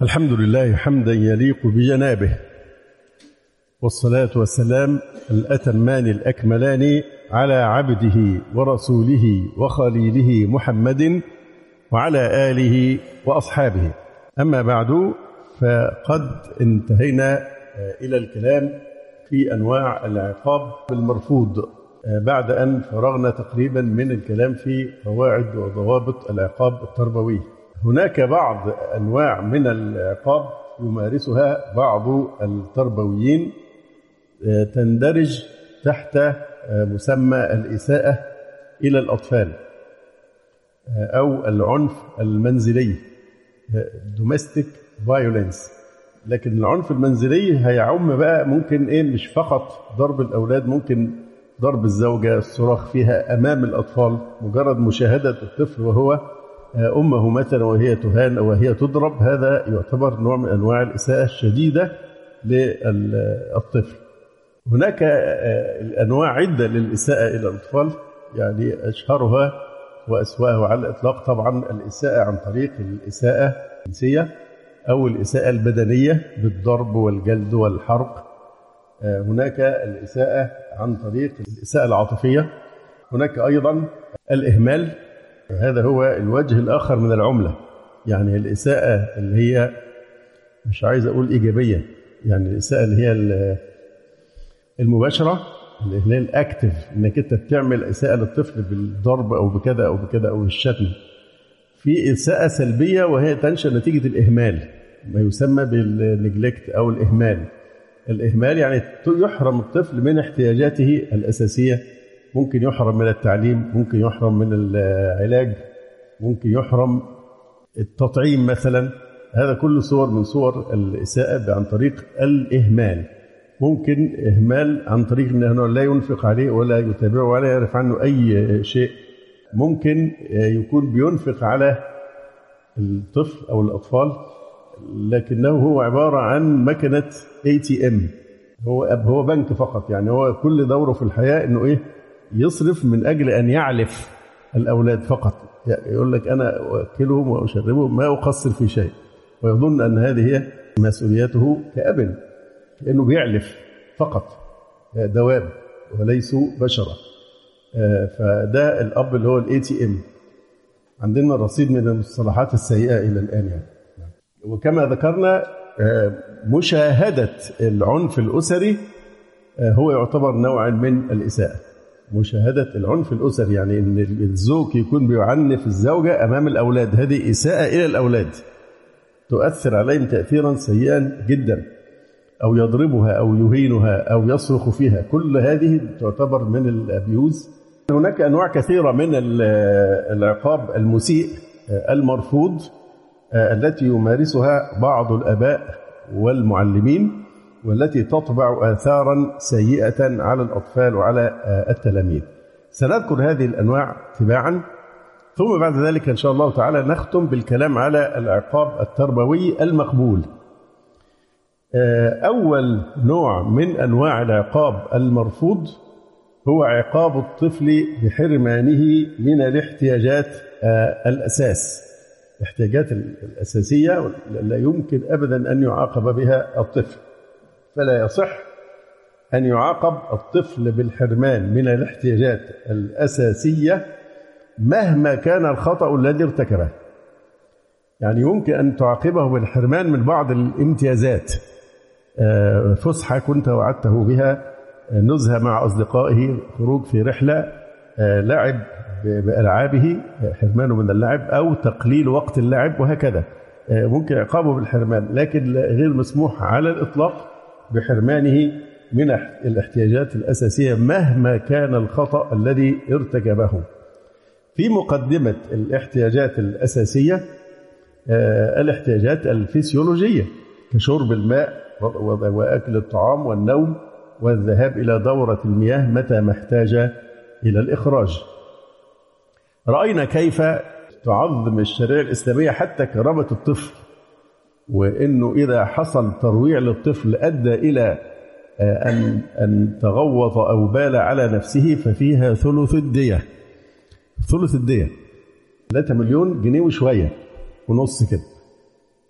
الحمد لله حمدا يليق بجنابه، والصلاة والسلام الأتمان الأكملان على عبده ورسوله وخليله محمد وعلى آله وأصحابه. أما بعد، فقد انتهينا إلى الكلام في أنواع العقاب المرفوض بعد أن فرغنا تقريبا من الكلام في قواعد وضوابط العقاب التربوي. هناك بعض أنواع من العقاب يمارسها بعض التربويين تندرج تحت مسمى الإساءة إلى الأطفال أو العنف المنزلي domestic violence. لكن العنف المنزلي هيعم بقى ممكن مش فقط ضرب الأولاد، ممكن ضرب الزوجة، الصراخ فيها أمام الأطفال، مجرد مشاهدة الطفل وهو أمه مثلا وهي تهان أو وهي تضرب، هذا يعتبر نوع من أنواع الإساءة الشديدة للطفل. هناك أنواع عدة للإساءة إلى الأطفال، يعني أشهرها وأسوأها على الإطلاق طبعا الإساءة عن طريق الإساءة الجنسية أو الإساءة البدنية بالضرب والجلد والحرق. هناك الإساءة عن طريق الإساءة العاطفية. هناك أيضا الإهمال، هذا هو الوجه الآخر من العملة، يعني الإساءة اللي هي مش عايز أقول إيجابية، يعني الإساءة اللي هي المباشرة، اللي هي الأكتف، إنك أنت بتعمل إساءة للطفل بالضرب أو بكذا أو بكذا أو بالشتم. في إساءة سلبية وهي تنشأ نتيجة الإهمال، ما يسمى بالنجلكت أو الإهمال. الإهمال يعني يحرم الطفل من احتياجاته الأساسية، ممكن يحرم من التعليم، ممكن يحرم من العلاج، ممكن يحرم التطعيم مثلا. هذا كله صور من صور الإساءة عن طريق الإهمال. ممكن إهمال عن طريق أنه لا ينفق عليه ولا يتابعه ولا يعرف عنه أي شيء. ممكن يكون بينفق على الطفل أو الأطفال لكنه هو عبارة عن مكنة ATM، هو بنك فقط، يعني هو كل دوره في الحياة أنه يصرف من أجل أن يعلف الأولاد فقط، يقول لك أنا أؤكلهم وأشربهم ما أقصر في شيء، ويظن أن هذه هي مسؤوليته كأب، لأنه بيعلف فقط، دواب وليسوا بشرة. فده الأب اللي هو الATM. عندنا رصيد من المصطلحات السيئة إلى الآن يعني. وكما ذكرنا مشاهدة العنف الأسري هو يعتبر نوع من الإساءة. مشاهدة العنف الأسري يعني أن الزوج يكون بيعنف الزوجة أمام الأولاد، هذه إساءة إلى الأولاد تؤثر عليهم تأثيرا سيئا جدا، أو يضربها أو يهينها أو يصرخ فيها، كل هذه تعتبر من الأبيوز. هناك أنواع كثيرة من العقاب المسيء المرفوض التي يمارسها بعض الآباء والمعلمين، والتي تطبع آثارا سيئة على الأطفال وعلى التلاميذ. سنذكر هذه الأنواع تباعا، ثم بعد ذلك إن شاء الله تعالى نختم بالكلام على العقاب التربوي المقبول. أول نوع من أنواع العقاب المرفوض هو عقاب الطفل بحرمانه من الاحتياجات الأساس. الاحتياجات الأساسية لا يمكن أبدا أن يعاقب بها الطفل، فلا يصح أن يعاقب الطفل بالحرمان من الاحتياجات الأساسية مهما كان الخطأ الذي ارتكبه. يعني يمكن أن تعاقبه بالحرمان من بعض الامتيازات، فسحة كنت وعدته بها، نزهة مع أصدقائه، خروج في رحلة، لعب بألعابه، حرمانه من اللعب، أو تقليل وقت اللعب، وهكذا. ممكن عقابه بالحرمان، لكن غير مسموح على الإطلاق بحرمانه من الاحتياجات الأساسية مهما كان الخطأ الذي ارتكبه. في مقدمة الاحتياجات الأساسية الاحتياجات الفسيولوجية كشرب الماء وأكل الطعام والنوم والذهاب إلى دورة المياه متى ما احتاج إلى الإخراج. رأينا كيف تعظم الشريعة الإسلامية حتى كرامة الطفل، وإنه إذا حصل ترويع للطفل أدى إلى أن تغوط أو بال على نفسه ففيها ثلث الدية. ثلث الدية 3 مليون جنيه وشوية ونص كده،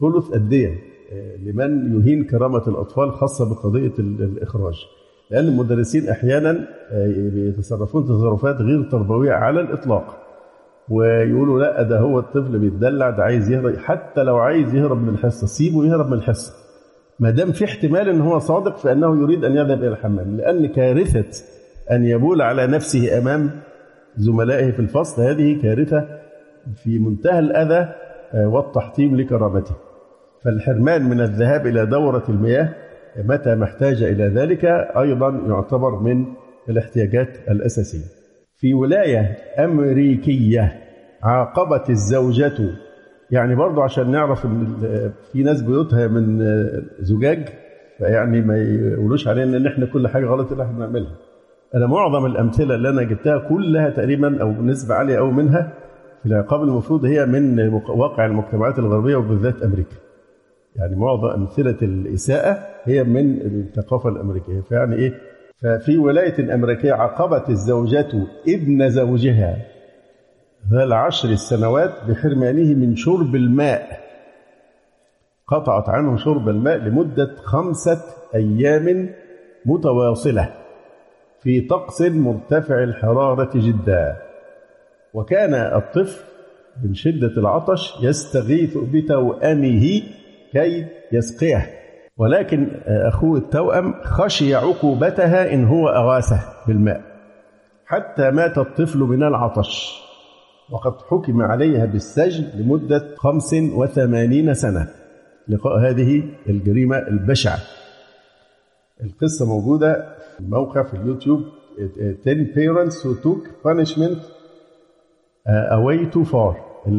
ثلث الدية لمن يهين كرامة الأطفال، خاصة بقضية الإخراج، لأن المدرسين أحيانا بيتصرفون تصرفات غير تربوية على الإطلاق، ويقولوا لا ده هو الطفل بيتدلع، ده عايز يهرب، حتى لو عايز يهرب من الحصة سيبه يهرب من الحصة ما دام في احتمال ان هو صادق فانه يريد ان يذهب الى الحمام، لان كارثه ان يبول على نفسه امام زملائه في الفصل هذه كارثه في منتهى الاذى والتحطيم لكرامته. فالحرمان من الذهاب الى دوره المياه متى ما احتاج الى ذلك ايضا يعتبر من الاحتياجات الاساسيه. في ولايه امريكيه عاقبت الزوجه، يعني برضو عشان نعرف ان في ناس بيوتها من زجاج، فيعني ما يقولوش علينا ان احنا كل حاجه غلط اللي احنا بنعملها. انا معظم الامثله اللي انا جبتها كلها تقريبا او نسبه عاليه قوي منها في العقاب المفروض هي من واقع المجتمعات الغربيه وبالذات امريكا. يعني معظم امثله الاساءه هي من الثقافه الامريكيه. فيعني ايه؟ ففي ولايه امريكيه عاقبت الزوجه ابن زوجها ذا 10 سنوات بحرمانه من شرب الماء، قطعت عنه شرب الماء لمدة 5 أيام متواصلة في طقس مرتفع الحرارة جدا. وكان الطفل من شدة العطش يستغيث بتوأمه كي يسقيه، ولكن أخوه التوأم خشي عقوبتها إن هو أغاثه بالماء حتى مات الطفل من العطش، وقد حكم عليها بالسجن لمدة 85 سنة لقاء هذه الجريمة البشعة. القصة موجودة في موقع في اليوتيوب 10 parents who took punishment away too far.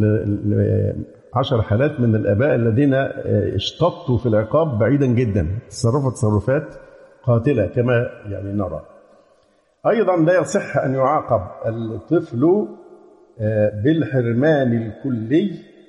10 حالات من الآباء الذين اشتطوا في العقاب بعيدا جدا، تصرفوا تصرفات قاتلة كما يعني نرى. أيضا لا يصح أن يعاقب الطفل بالحرمان الكلي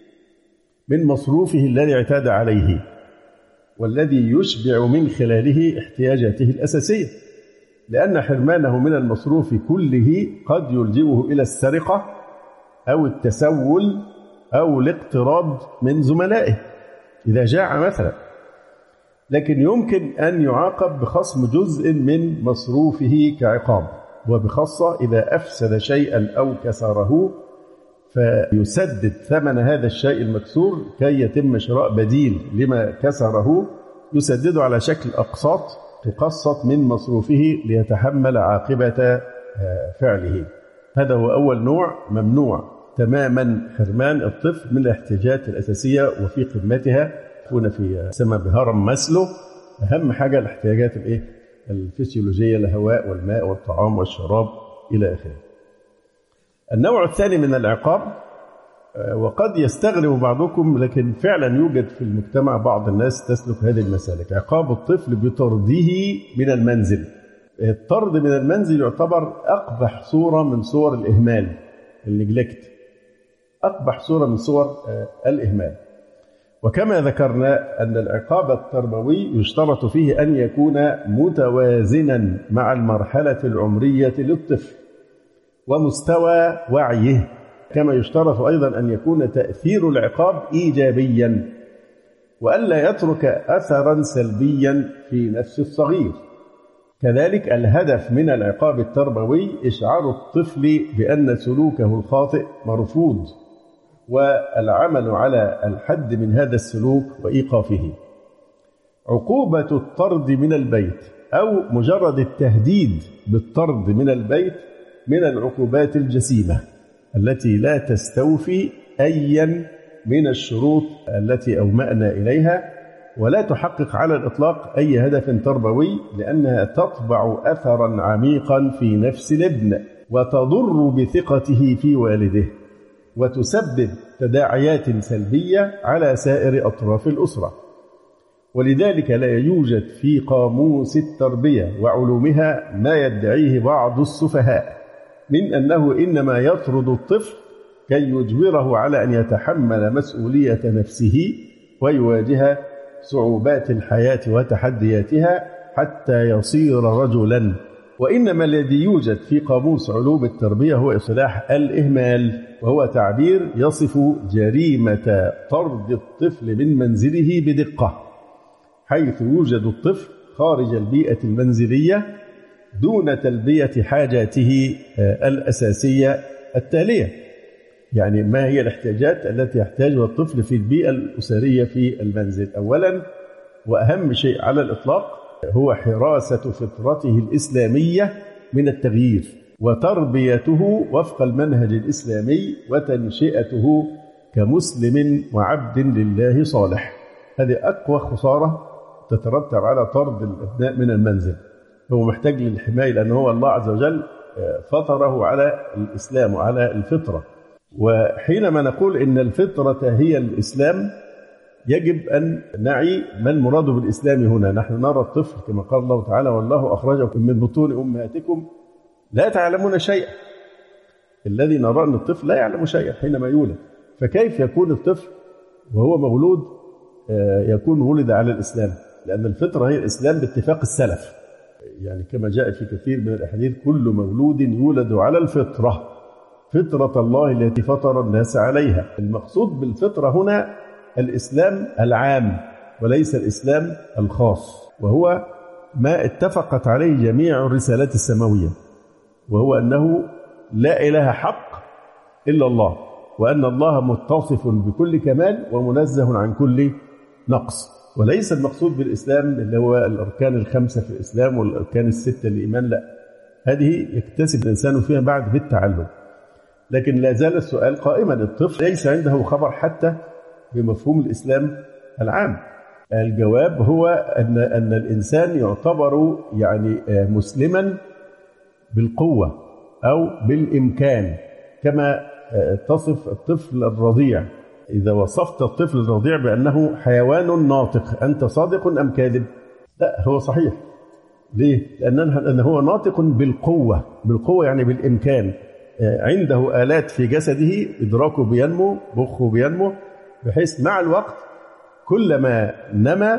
من مصروفه الذي اعتاد عليه والذي يشبع من خلاله احتياجاته الأساسية، لأن حرمانه من المصروف كله قد يلجئه إلى السرقة أو التسول أو الاقتراض من زملائه إذا جاع مثلا. لكن يمكن أن يعاقب بخصم جزء من مصروفه كعقاب، وبخاصة إذا أفسد شيئا أو كسره فيسدد ثمن هذا الشيء المكسور كي يتم شراء بديل لما كسره، يسدده على شكل أقساط تقسط من مصروفه ليتحمل عاقبة فعله. هذا هو أول نوع ممنوع تماما حرمان الطفل من الاحتياجات الأساسية، وفي قمتها هنا في سما بهرم ماسلو أهم حاجة الاحتياجات الفسيولوجية، الهواء والماء والطعام والشراب إلى آخره. النوع الثاني من العقاب، وقد يستغرب بعضكم لكن فعلا يوجد في المجتمع بعض الناس تسلك هذه المسالك، عقاب الطفل بطرده من المنزل. الطرد من المنزل يعتبر أقبح صورة من صور الإهمال، النجلكت، أقبح صورة من صور الإهمال. وكما ذكرنا أن العقاب التربوي يشترط فيه أن يكون متوازنا مع المرحلة العمرية للطفل ومستوى وعيه، كما يشترط أيضا أن يكون تأثير العقاب إيجابيا وألا يترك أثرا سلبيا في نفس الصغير. كذلك الهدف من العقاب التربوي إشعار الطفل بأن سلوكه الخاطئ مرفوض والعمل على الحد من هذا السلوك وإيقافه. عقوبة الطرد من البيت أو مجرد التهديد بالطرد من البيت من العقوبات الجسيمة التي لا تستوفي أيا من الشروط التي أومأنا إليها ولا تحقق على الإطلاق أي هدف تربوي، لأنها تطبع أثرا عميقا في نفس الابن وتضر بثقته في والده وتسبب تداعيات سلبية على سائر أطراف الأسرة. ولذلك لا يوجد في قاموس التربية وعلومها ما يدعيه بعض السفهاء من أنه إنما يطرد الطفل كي يجبره على أن يتحمل مسؤولية نفسه ويواجه صعوبات الحياة وتحدياتها حتى يصير رجلا وإنما الذي يوجد في قاموس علوم التربية هو اصطلاح الإهمال، وهو تعبير يصف جريمة طرد الطفل من منزله بدقة، حيث يوجد الطفل خارج البيئة المنزلية دون تلبية حاجاته الأساسية التالية. يعني ما هي الاحتياجات التي يحتاجها الطفل في البيئة الأسرية في المنزل؟ أولا وأهم شيء على الإطلاق هو حراسة فطرته الإسلامية من التغيير، وتربيته وفق المنهج الإسلامي، وتنشئته كمسلم وعبد لله صالح. هذه أقوى خسارة تترتب على طرد الأبناء من المنزل. هو محتاج للحماية لأنه هو الله عز وجل فطره على الإسلام وعلى الفطرة. وحينما نقول إن الفطرة هي الإسلام يجب أن نعي ما المراد بالإسلام هنا. نحن نرى الطفل كما قال الله تعالى: والله أخرجكم من بطون أمهاتكم لا تعلمون شيئا. الذي نرى أن الطفل لا يعلم شيئا حينما يولد، فكيف يكون الطفل وهو مولود يكون ولد على الإسلام؟ لأن الفطرة هي الإسلام باتفاق السلف، يعني كما جاء في كثير من الأحاديث: كل مولود يولد على الفطرة، فطرة الله التي فطر الناس عليها. المقصود بالفطرة هنا الإسلام العام وليس الإسلام الخاص، وهو ما اتفقت عليه جميع الرسالات السماوية، وهو أنه لا إله حق إلا الله، وأن الله متصف بكل كمال ومنزه عن كل نقص. وليس المقصود بالإسلام اللي هو الأركان الخمسة في الإسلام والأركان الستة للإيمان، لا، هذه يكتسب الإنسان فيها بعد بالتعلم. لكن لا زال السؤال قائما: الطفل ليس عنده خبر حتى بمفهوم الإسلام العام. الجواب هو أن الإنسان يعتبر يعني مسلما بالقوة أو بالإمكان، كما تصف الطفل الرضيع. إذا وصفت الطفل الرضيع بأنه حيوان ناطق، أنت صادق أم كاذب؟ لا، هو صحيح. ليه؟ لأنه هو ناطق بالقوة. بالقوة يعني بالإمكان، عنده آلات في جسده، إدراكه بينمو، مخه بينمو، بحيث مع الوقت كلما نما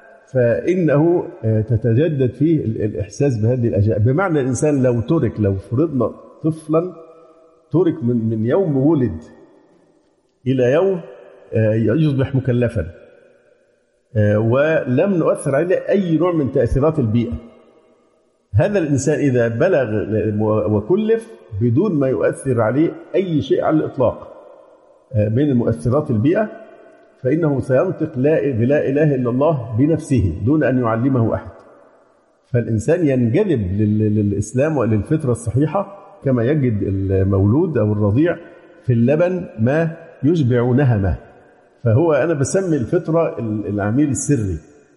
فإنه تتجدد فيه الإحساس بهذه الأشياء. بمعنى الإنسان لو فرضنا طفلا ترك من يوم ولد إلى يوم يصبح مكلفا، ولم نؤثر عليه أي نوع من تأثيرات البيئة، هذا الإنسان إذا بلغ وكلف بدون ما يؤثر عليه أي شيء على الإطلاق من المؤثرات البيئة، فإنه سينطق بلا إله إلا الله بنفسه دون أن يعلمه أحد. فالإنسان ينجذب للإسلام وللفطرة الصحيحة، كما يجد المولود أو الرضيع في اللبن ما يشبع نهمه. فهو أنا بسمي الفطرة العميل السري،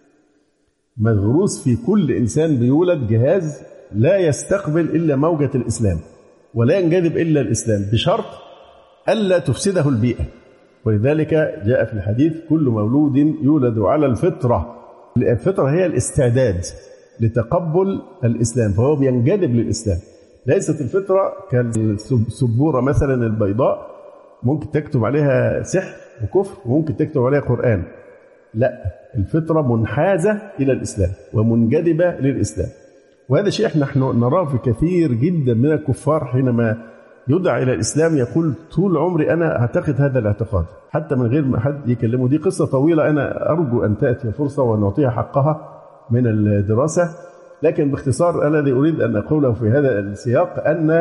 مغروس في كل إنسان بيولد جهاز لا يستقبل إلا موجة الإسلام ولا ينجذب إلا الإسلام، بشرط ألا تفسده البيئة. ولذلك جاء في الحديث: كل مولود يولد على الفطرة. الفطرة هي الاستعداد لتقبل الإسلام، فهو بينجذب للإسلام. ليست الفطرة كالسبورة مثلا البيضاء ممكن تكتب عليها سحر وكفر وممكن تكتب عليها قرآن، لا، الفطرة منحازة إلى الإسلام ومنجذبة للإسلام. وهذا شيء نحن نراه في كثير جدا من الكفار، حينما يدعى إلى الإسلام يقول: طول عمري أنا أعتقد هذا الاعتقاد، حتى من غير ما حد يكلمه. دي قصة طويلة، أنا أرجو أن تأتي فرصة ونعطيها حقها من الدراسة، لكن باختصار الذي أريد أن أقوله في هذا السياق أن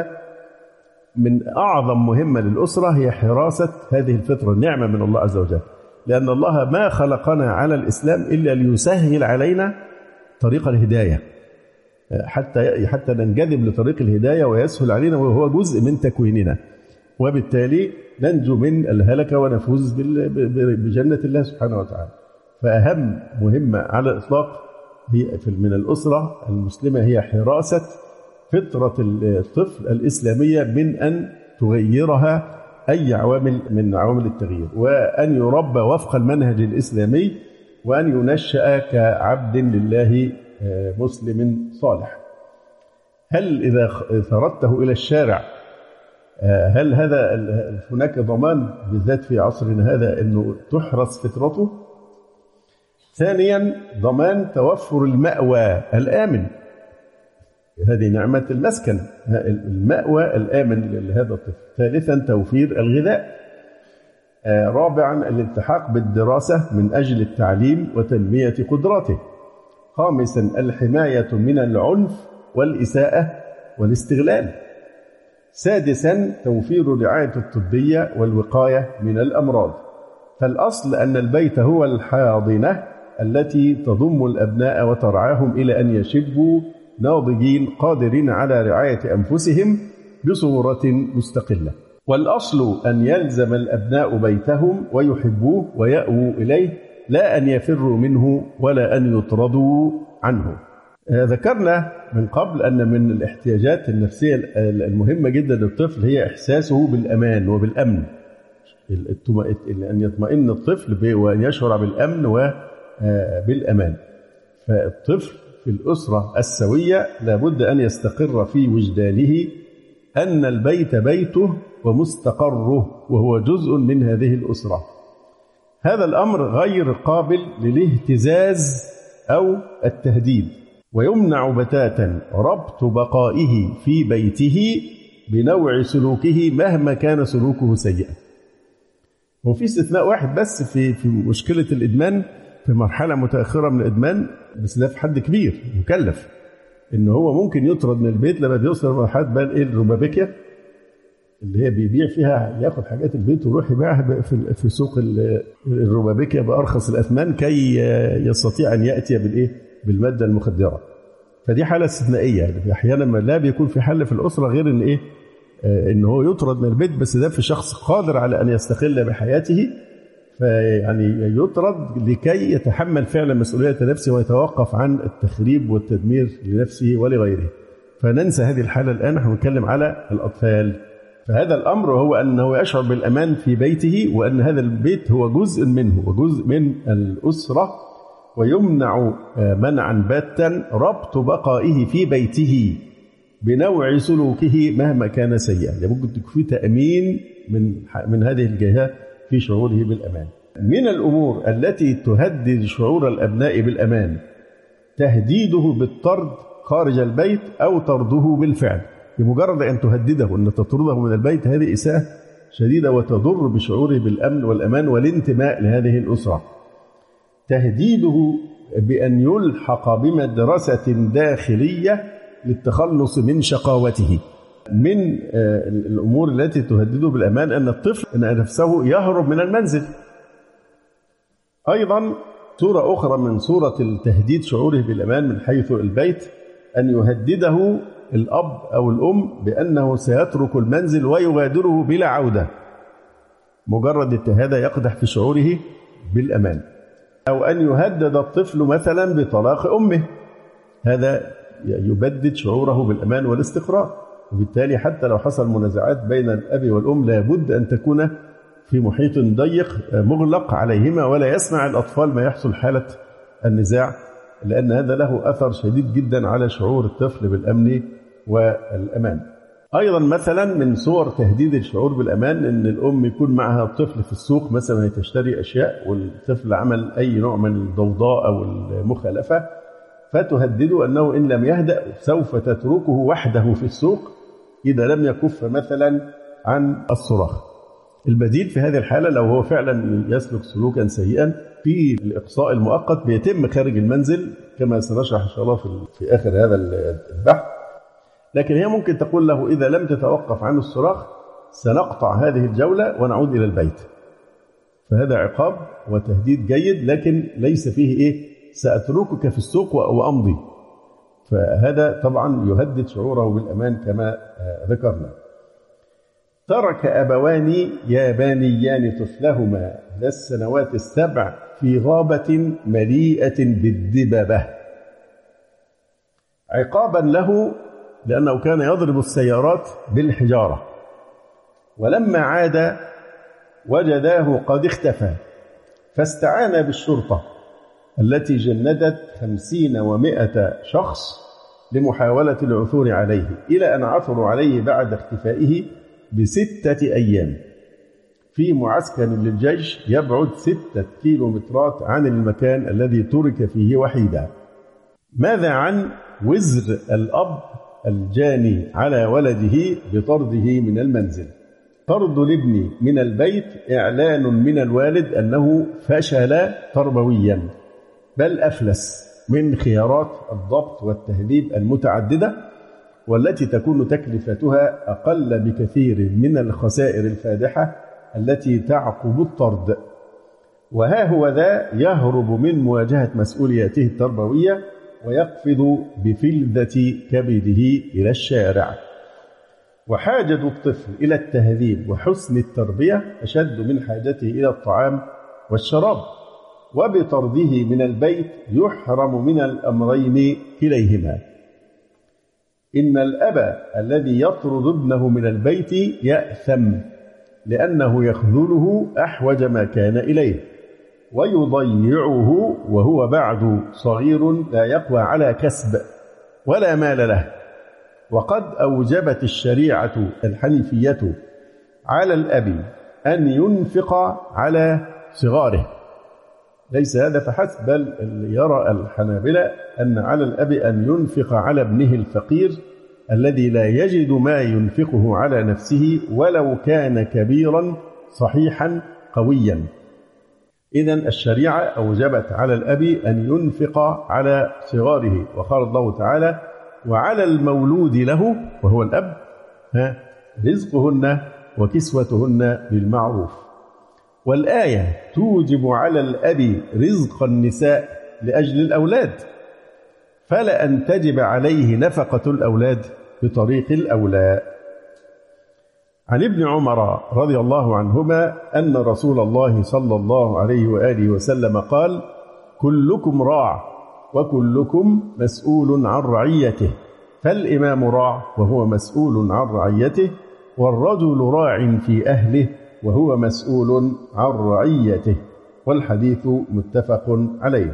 من أعظم مهمة للأسرة هي حراسة هذه الفطرة، نعمة من الله عز وجل، لأن الله ما خلقنا على الإسلام إلا ليسهل علينا طريق الهداية، حتى ننجذب لطريق الهداية ويسهل علينا، وهو جزء من تكويننا، وبالتالي ننجو من الهلكة ونفوز بجنة الله سبحانه وتعالى. فأهم مهمة على الإطلاق هي من الأسرة المسلمة هي حراسة فطرة الطفل الإسلامية من أن تغيرها أي عوامل من عوامل التغيير، وأن يربى وفق المنهج الإسلامي، وأن ينشأ كعبد لله مسلم صالح. هل إذا ثردته إلى الشارع هل هذا هناك ضمان بالذات في عصرنا هذا أنه تحرس فطرته؟ ثانيا ضمان توفر المأوى الآمن. هذه نعمة المسكن، المأوى الآمن لهذا الطفل. ثالثا توفير الغذاء. رابعا الالتحاق بالدراسة من أجل التعليم وتنمية قدراته. خامسا الحماية من العنف والإساءة والاستغلال. سادسا توفير الرعاية الطبية والوقاية من الأمراض. فالأصل أن البيت هو الحاضنة التي تضم الأبناء وترعاهم إلى أن يشبوا ناضجين قادرين على رعاية أنفسهم بصورة مستقلة. والأصل أن يلزم الأبناء بيتهم ويحبوه ويأووا إليه، لا أن يفروا منه ولا أن يطردوا عنه. ذكرنا من قبل أن من الاحتياجات النفسية المهمة جدا للطفل هي إحساسه بالأمان وبالأمن، أن يطمئن الطفل وأن يشعر بالأمن وبالأمان. فالطفل في الأسرة السوية لابد أن يستقر في وجدانه أن البيت بيته ومستقره وهو جزء من هذه الأسرة. هذا الأمر غير قابل للاهتزاز أو التهديد، ويمنع بتاتا ربط بقائه في بيته بنوع سلوكه مهما كان سلوكه سيئا. وفي استثناء واحد بس في مشكلة الإدمان في مرحلة متأخرة من الإدمان، بس ده في حد كبير مكلف، إنه هو ممكن يطرد من البيت لما بيوصل مرحلة بقى الربابيكيا اللي هي بيبيع فيها، ياخد حاجات البيت ويروح يبيعها في سوق الربابيكيا بأرخص الأثمان كي يستطيع أن يأتي بالمادة المخدرة. فدي حالة استثنائية، يعني أحيانا ما لا بيكون في حل في الأسرة غير إن إن هو يطرد من البيت، بس ده في شخص قادر على أن يستقل بحياته، فيعني يطرد لكي يتحمل فعلا مسؤولية نفسه ويتوقف عن التخريب والتدمير لنفسه ولغيره. فننسى هذه الحالة الآن، نحن نتكلم على الأطفال. فهذا الأمر هو أنه يشعر بالأمان في بيته، وأن هذا البيت هو جزء منه وجزء من الأسرة، ويمنع منعا باتا ربط بقائه في بيته بنوع سلوكه مهما كان سيئا. يعني ممكن تكون في تأمين من هذه الجهة في شعوره بالأمان. من الأمور التي تهدد شعور الأبناء بالأمان تهديده بالطرد خارج البيت أو طرده بالفعل. بمجرد أن تهدده أن تطرده من البيت، هذه إساءة شديدة وتضر بشعوره بالأمن والأمان والانتماء لهذه الأسرة. تهديده بأن يلحق بمدرسة داخلية للتخلص من شقاوته. من الأمور التي تهدده بالأمان أن الطفل نفسه يهرب من المنزل. أيضا صورة أخرى من صورة التهديد شعوره بالأمان من حيث البيت أن يهدده الأب أو الأم بأنه سيترك المنزل ويغادره بلا عودة. مجرد هذا يقدح في شعوره بالأمان. أو أن يهدد الطفل مثلا بطلاق أمه، هذا يبدد شعوره بالأمان والاستقرار. وبالتالي حتى لو حصل منازعات بين الأب والأم لابد أن تكون في محيط ضيق مغلق عليهما، ولا يسمع الأطفال ما يحصل حالة النزاع، لأن هذا له أثر شديد جدا على شعور الطفل بالأمن والأمان. أيضا مثلا من صور تهديد الشعور بالأمان أن الأم يكون معها الطفل في السوق مثلا تشتري أشياء، والطفل عمل أي نوع من الضوضاء أو المخالفة، فتهدده أنه إن لم يهدأ سوف تتركه وحده في السوق إذا لم يكف مثلا عن الصراخ. البديل في هذه الحالة لو هو فعلا يسلك سلوكا سيئا في الإقصاء المؤقت بيتم خارج المنزل كما سنشرح إن شاء الله في آخر هذا البحث. لكن هي ممكن تقول له إذا لم تتوقف عن الصراخ سنقطع هذه الجولة ونعود إلى البيت. فهذا عقاب وتهديد جيد، لكن ليس فيه سأتركك في السوق وأمضي. فهذا طبعا يهدد شعوره بالأمان كما ذكرنا. ترك أبوان يابانيان طفلهما ذا السنوات السبع في غابة مليئة بالدببة عقابا له لأنه كان يضرب السيارات بالحجارة، ولما عاد وجداه قد اختفى، فاستعان بالشرطة التي جندت 50 و100 شخص لمحاولة العثور عليه، إلى أن عثروا عليه بعد اختفائه ب6 أيام في معسكر للجيش يبعد 6 كيلومترات عن المكان الذي ترك فيه وحيدا. ماذا عن وزر الأب الجاني على ولده بطرده من المنزل. طرد الابن من البيت إعلان من الوالد أنه فشل تربويا، بل أفلس من خيارات الضبط والتهذيب المتعددة، والتي تكون تكلفتها أقل بكثير من الخسائر الفادحة التي تعقب الطرد. وها هو ذا يهرب من مواجهة مسؤولياته التربوية ويقفز بفلذة كبده إلى الشارع. وحاجة الطفل إلى التهذيب وحسن التربية أشد من حاجته إلى الطعام والشراب، وبطرده من البيت يحرم من الأمرين كليهما. إن الأب الذي يطرد ابنه من البيت يأثم، لأنه يخذله أحوج ما كان إليه ويضيعه وهو بعد صغير لا يقوى على كسب ولا مال له. وقد أوجبت الشريعة الحنيفية على الأب أن ينفق على صغاره. ليس هذا فحسب، بل يرى الحنابلة أن على الأب أن ينفق على ابنه الفقير الذي لا يجد ما ينفقه على نفسه ولو كان كبيرا صحيحا قويا. إذن الشريعة أوجبت على الأب أن ينفق على صغاره، وقال الله تعالى: وعلى المولود له وهو الأب رزقهن وكسوتهن بالمعروف. والآية توجب على الأب رزق النساء لأجل الأولاد، فلا أن تجب عليه نفقة الأولاد بطريق الأولى. عن ابن عمر رضي الله عنهما أن رسول الله صلى الله عليه وآله وسلم قال: كلكم راع وكلكم مسؤول عن رعيته، فالإمام راع وهو مسؤول عن رعيته، والرجل راع في أهله وهو مسؤول عن رعيته. والحديث متفق عليه.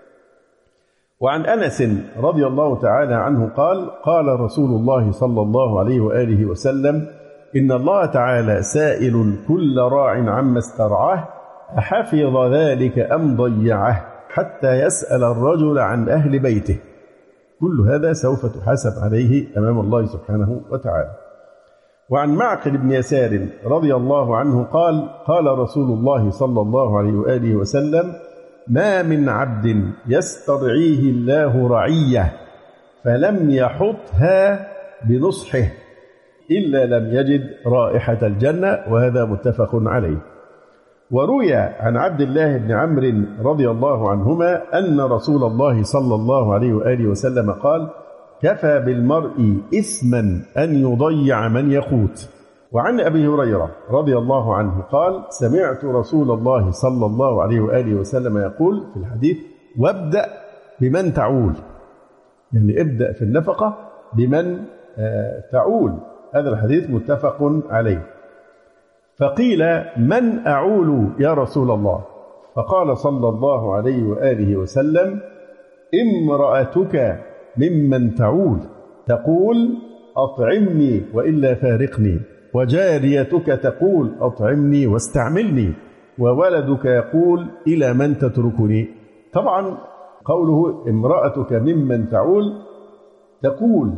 وعن أنس رضي الله تعالى عنه قال: قال رسول الله صلى الله عليه وآله وسلم: إن الله تعالى سائل كل راع عما استرعاه أحفظ ذلك أم ضيعه، حتى يسأل الرجل عن أهل بيته. كل هذا سوف تحاسب عليه أمام الله سبحانه وتعالى. وعن معقل بن يسار رضي الله عنه قال: قال رسول الله صلى الله عليه وآله وسلم: ما من عبد يسترعيه الله رعية فلم يحطها بنصحه إلا لم يجد رائحة الجنة. وهذا متفق عليه. وروي عن عبد الله بن عمرو رضي الله عنهما أن رسول الله صلى الله عليه وآله وسلم قال: كفى بالمرء إثما أن يضيع من يقوت. وعن أبي هريرة رضي الله عنه قال: سمعت رسول الله صلى الله عليه وآله وسلم يقول في الحديث: وابدأ بمن تعول، يعني ابدأ في النفقة بمن تعول. هذا الحديث متفق عليه. فقيل: من أعول يا رسول الله؟ فقال صلى الله عليه وآله وسلم: امرأتك ممن تعول، تقول: أطعمني وإلا فارقني، وجاريتك تقول: أطعمني واستعملني، وولدك يقول: إلى من تتركني. طبعا قوله امرأتك ممن تعول تقول: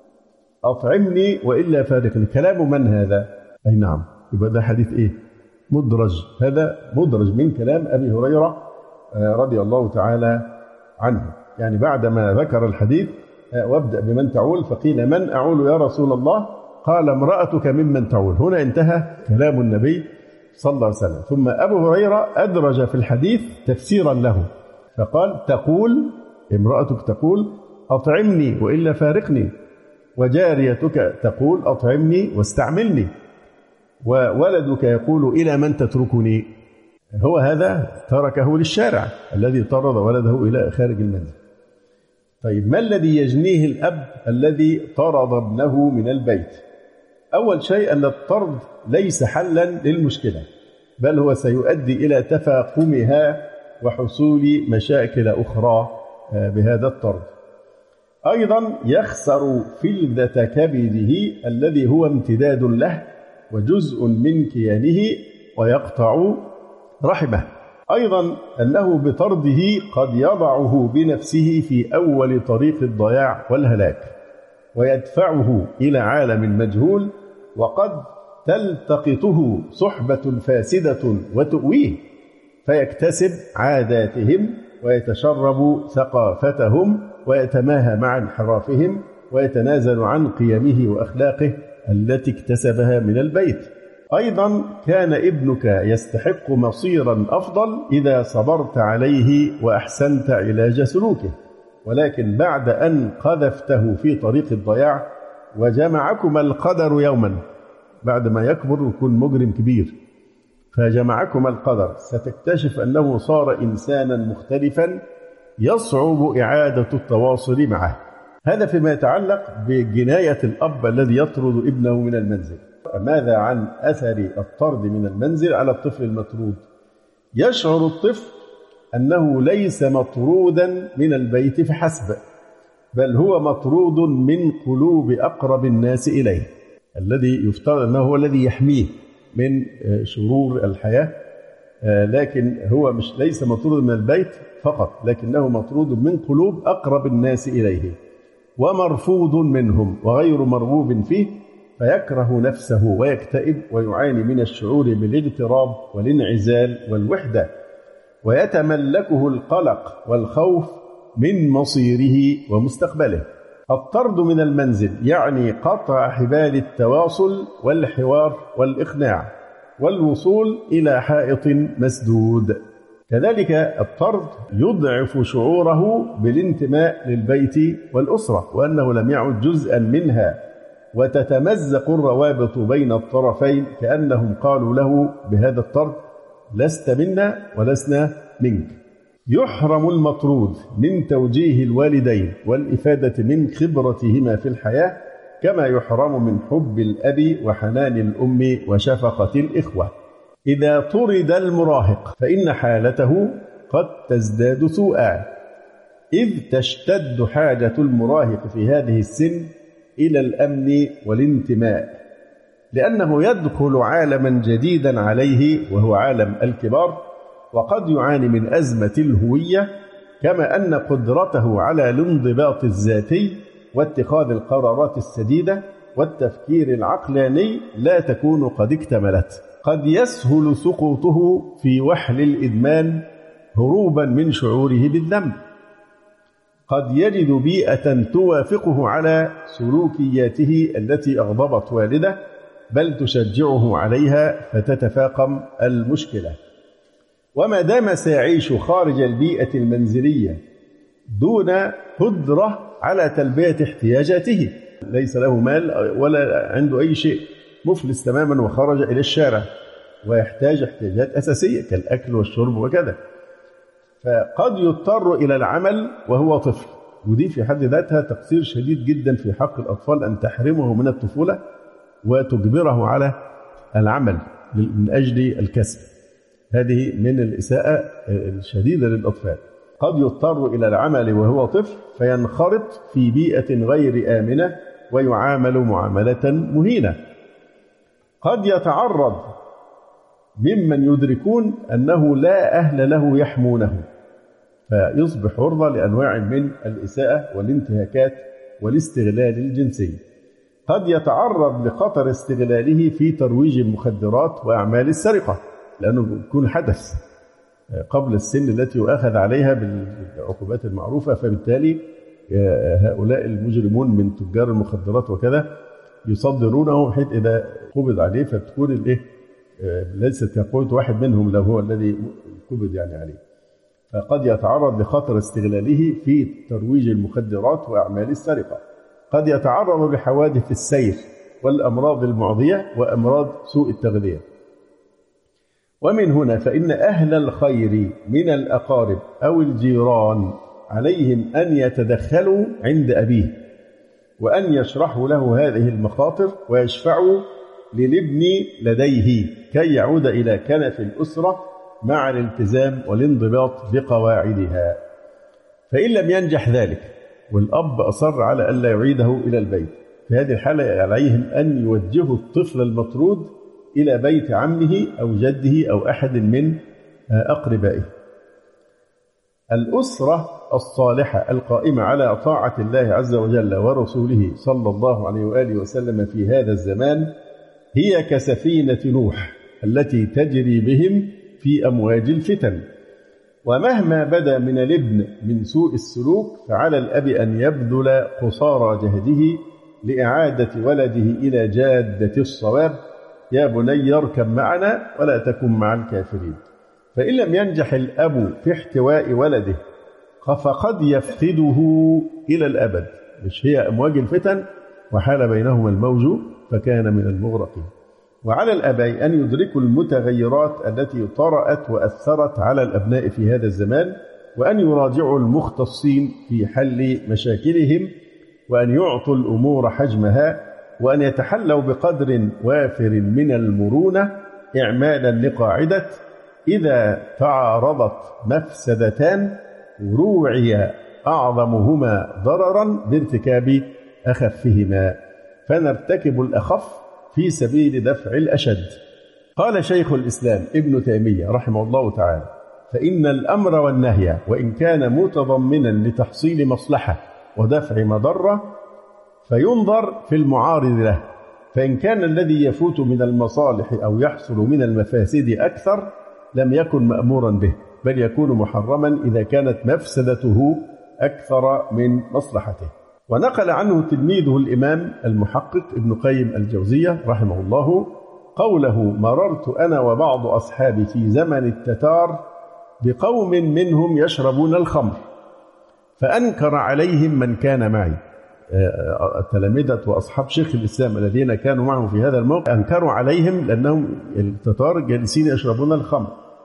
أطعمني وإلا فارقني، كلام من هذا؟ أي نعم، يبقى ده حديث إيه؟ مدرج. هذا مدرج من كلام أبي هريرة رضي الله تعالى عنه. يعني بعدما ذكر الحديث وابدأ بمن تعول، فقيل: من أعول يا رسول الله؟ قال: امرأتك ممن تعول. هنا انتهى كلام النبي صلى الله عليه وسلم. ثم أبو هريرة أدرج في الحديث تفسيرا له، فقال: تقول امرأتك تقول: أطعمني وإلا فارقني، وجاريتك تقول: أطعمني واستعملني، وولدك يقول: إلى من تتركني. هو هذا تركه للشارع الذي طرد ولده إلى خارج المنزل. طيب، ما الذي يجنيه الأب الذي طرد ابنه من البيت؟ أول شيء أن الطرد ليس حلا للمشكلة، بل هو سيؤدي إلى تفاقمها وحصول مشاكل أخرى بهذا الطرد. أيضا يخسر فلذة كبده الذي هو امتداد له وجزء من كيانه، ويقطع رحمه. أيضا أنه بطرده قد يضعه بنفسه في أول طريق الضياع والهلاك. ويدفعه إلى عالم مجهول، وقد تلتقطه صحبة فاسدة وتؤويه، فيكتسب عاداتهم ويتشرب ثقافتهم ويتماهى مع انحرافهم ويتنازل عن قيمه وأخلاقه التي اكتسبها من البيت. أيضا كان ابنك يستحق مصيرا أفضل إذا صبرت عليه وأحسنت علاج سلوكه، ولكن بعد أن قذفته في طريق الضياع وجمعكما القدر يوما، بعد ما يكبر ويكون مجرم كبير فجمعكما القدر، ستكتشف أنه صار إنسانا مختلفا يصعب إعادة التواصل معه. هذا فيما يتعلق بجناية الأب الذي يطرد ابنه من المنزل. ماذا عن أثر الطرد من المنزل على الطفل المطرود؟ يشعر الطفل أنه ليس مطرودا من البيت فحسب، بل هو مطرود من قلوب أقرب الناس إليه، الذي يفترض أنه هو الذي يحميه من شرور الحياة، لكن هو ليس مطرود من البيت فقط، لكنه مطرود من قلوب أقرب الناس إليه ومرفوض منهم وغير مرغوب فيه، فيكره نفسه ويكتئب ويعاني من الشعور بالاغتراب والانعزال والوحدة، ويتملكه القلق والخوف من مصيره ومستقبله. الطرد من المنزل يعني قطع حبال التواصل والحوار والإقناع والوصول إلى حائط مسدود. كذلك الطرد يضعف شعوره بالانتماء للبيت والأسرة وأنه لم يعد جزءا منها، وتتمزق الروابط بين الطرفين كأنهم قالوا له بهذا الطرد: لست منا ولسنا منك. يحرم المطرود من توجيه الوالدين والإفادة من خبرتهما في الحياة، كما يحرم من حب الأب وحنان الأم وشفقة الإخوة. إذا طرد المراهق فإن حالته قد تزداد سوءا، إذ تشتد حاجة المراهق في هذه السن إلى الأمن والانتماء، لأنه يدخل عالما جديدا عليه وهو عالم الكبار، وقد يعاني من أزمة الهوية، كما أن قدرته على الانضباط الذاتي واتخاذ القرارات السديدة والتفكير العقلاني لا تكون قد اكتملت. قد يسهل سقوطه في وحل الإدمان هروبا من شعوره بالذنب. قد يجد بيئة توافقه على سلوكياته التي أغضبت والده، بل تشجعه عليها فتتفاقم المشكلة. وما دام سيعيش خارج البيئة المنزلية دون قدرة على تلبية احتياجاته، ليس له مال ولا عنده أي شيء، مفلس تماما وخرج إلى الشارع ويحتاج احتياجات أساسية كالأكل والشرب وكذا، فقد يضطر إلى العمل وهو طفل، ودي في حد ذاتها تقصير شديد جدا في حق الأطفال، أن تحرمه من الطفولة وتجبره على العمل من أجل الكسب. هذه من الإساءة الشديدة للأطفال. قد يضطر إلى العمل وهو طفل فينخرط في بيئة غير آمنة ويعامل معاملة مهينة. قد يتعرض ممن يدركون أنه لا أهل له يحمونه، فيصبح عرضة لأنواع من الإساءة والانتهاكات والاستغلال الجنسي. قد يتعرض لخطر استغلاله في ترويج المخدرات وأعمال السرقة، لأنه يكون حدث قبل السن التي يؤخذ عليها بالعقوبات المعروفة، فبالتالي هؤلاء المجرمون من تجار المخدرات وكذا يصدرونه بحيث إذا قبض عليه فتكون ليست كقوة واحد منهم لو هو الذي قبض يعني عليه. فقد يتعرض لخطر استغلاله في ترويج المخدرات وأعمال السرقة. قد يتعرض لحوادث السير والأمراض المعدية وأمراض سوء التغذية. ومن هنا فإن أهل الخير من الأقارب أو الجيران عليهم أن يتدخلوا عند أبيه، وأن يشرحوا له هذه المخاطر ويشفعوا للابن لديه كي يعود إلى كنف الأسرة مع الالتزام والانضباط بقواعدها. فإن لم ينجح ذلك والأب أصر على أن لا يعيده إلى البيت، في هذه الحالة عليهم أن يوجهوا الطفل المطرود إلى بيت عمه أو جده أو أحد من أقربائه. الأسرة الصالحة القائمة على طاعة الله عز وجل ورسوله صلى الله عليه وآله وسلم في هذا الزمان هي كسفينة نوح التي تجري بهم في أمواج الفتن. ومهما بدا من الابن من سوء السلوك فعلى الأب أن يبذل قصارى جهده لإعادة ولده إلى جادة الصواب. يا بني اركب معنا ولا تكن مع الكافرين. فإن لم ينجح الأب في احتواء ولده فقد يفقده إلى الأبد. مش هي أمواج الفتن وحال بينهما الموج فكان من المغرقين. وعلى الآباء أن يدركوا المتغيرات التي طرأت وأثرت على الأبناء في هذا الزمان، وأن يراجعوا المختصين في حل مشاكلهم، وأن يعطوا الأمور حجمها، وأن يتحلوا بقدر وافر من المرونة إعمالا لقاعدة إذا تعارضت مفسدتان روعي أعظمهما ضررا بارتكاب أخفهما، فنرتكب الأخف في سبيل دفع الأشد. قال شيخ الإسلام ابن تيمية رحمه الله تعالى: فإن الأمر والنهي وإن كان متضمنا لتحصيل مصلحة ودفع مضرة فينظر في المعارض له، فإن كان الذي يفوت من المصالح أو يحصل من المفاسد أكثر لم يكن مأمورا به، بل يكون محرما إذا كانت مفسدته أكثر من مصلحته. ونقل عنه تلميذه الإمام المحقق ابن قيم الجوزية رحمه الله قوله: مررت أنا وبعض أصحابي في زمن التتار بقوم منهم يشربون الخمر فأنكر عليهم من كان معي. التلامذة وأصحاب شيخ الإسلام الذين كانوا معه في هذا الموقع أنكروا عليهم لأنهم التتار جالسين يشربون الخمر،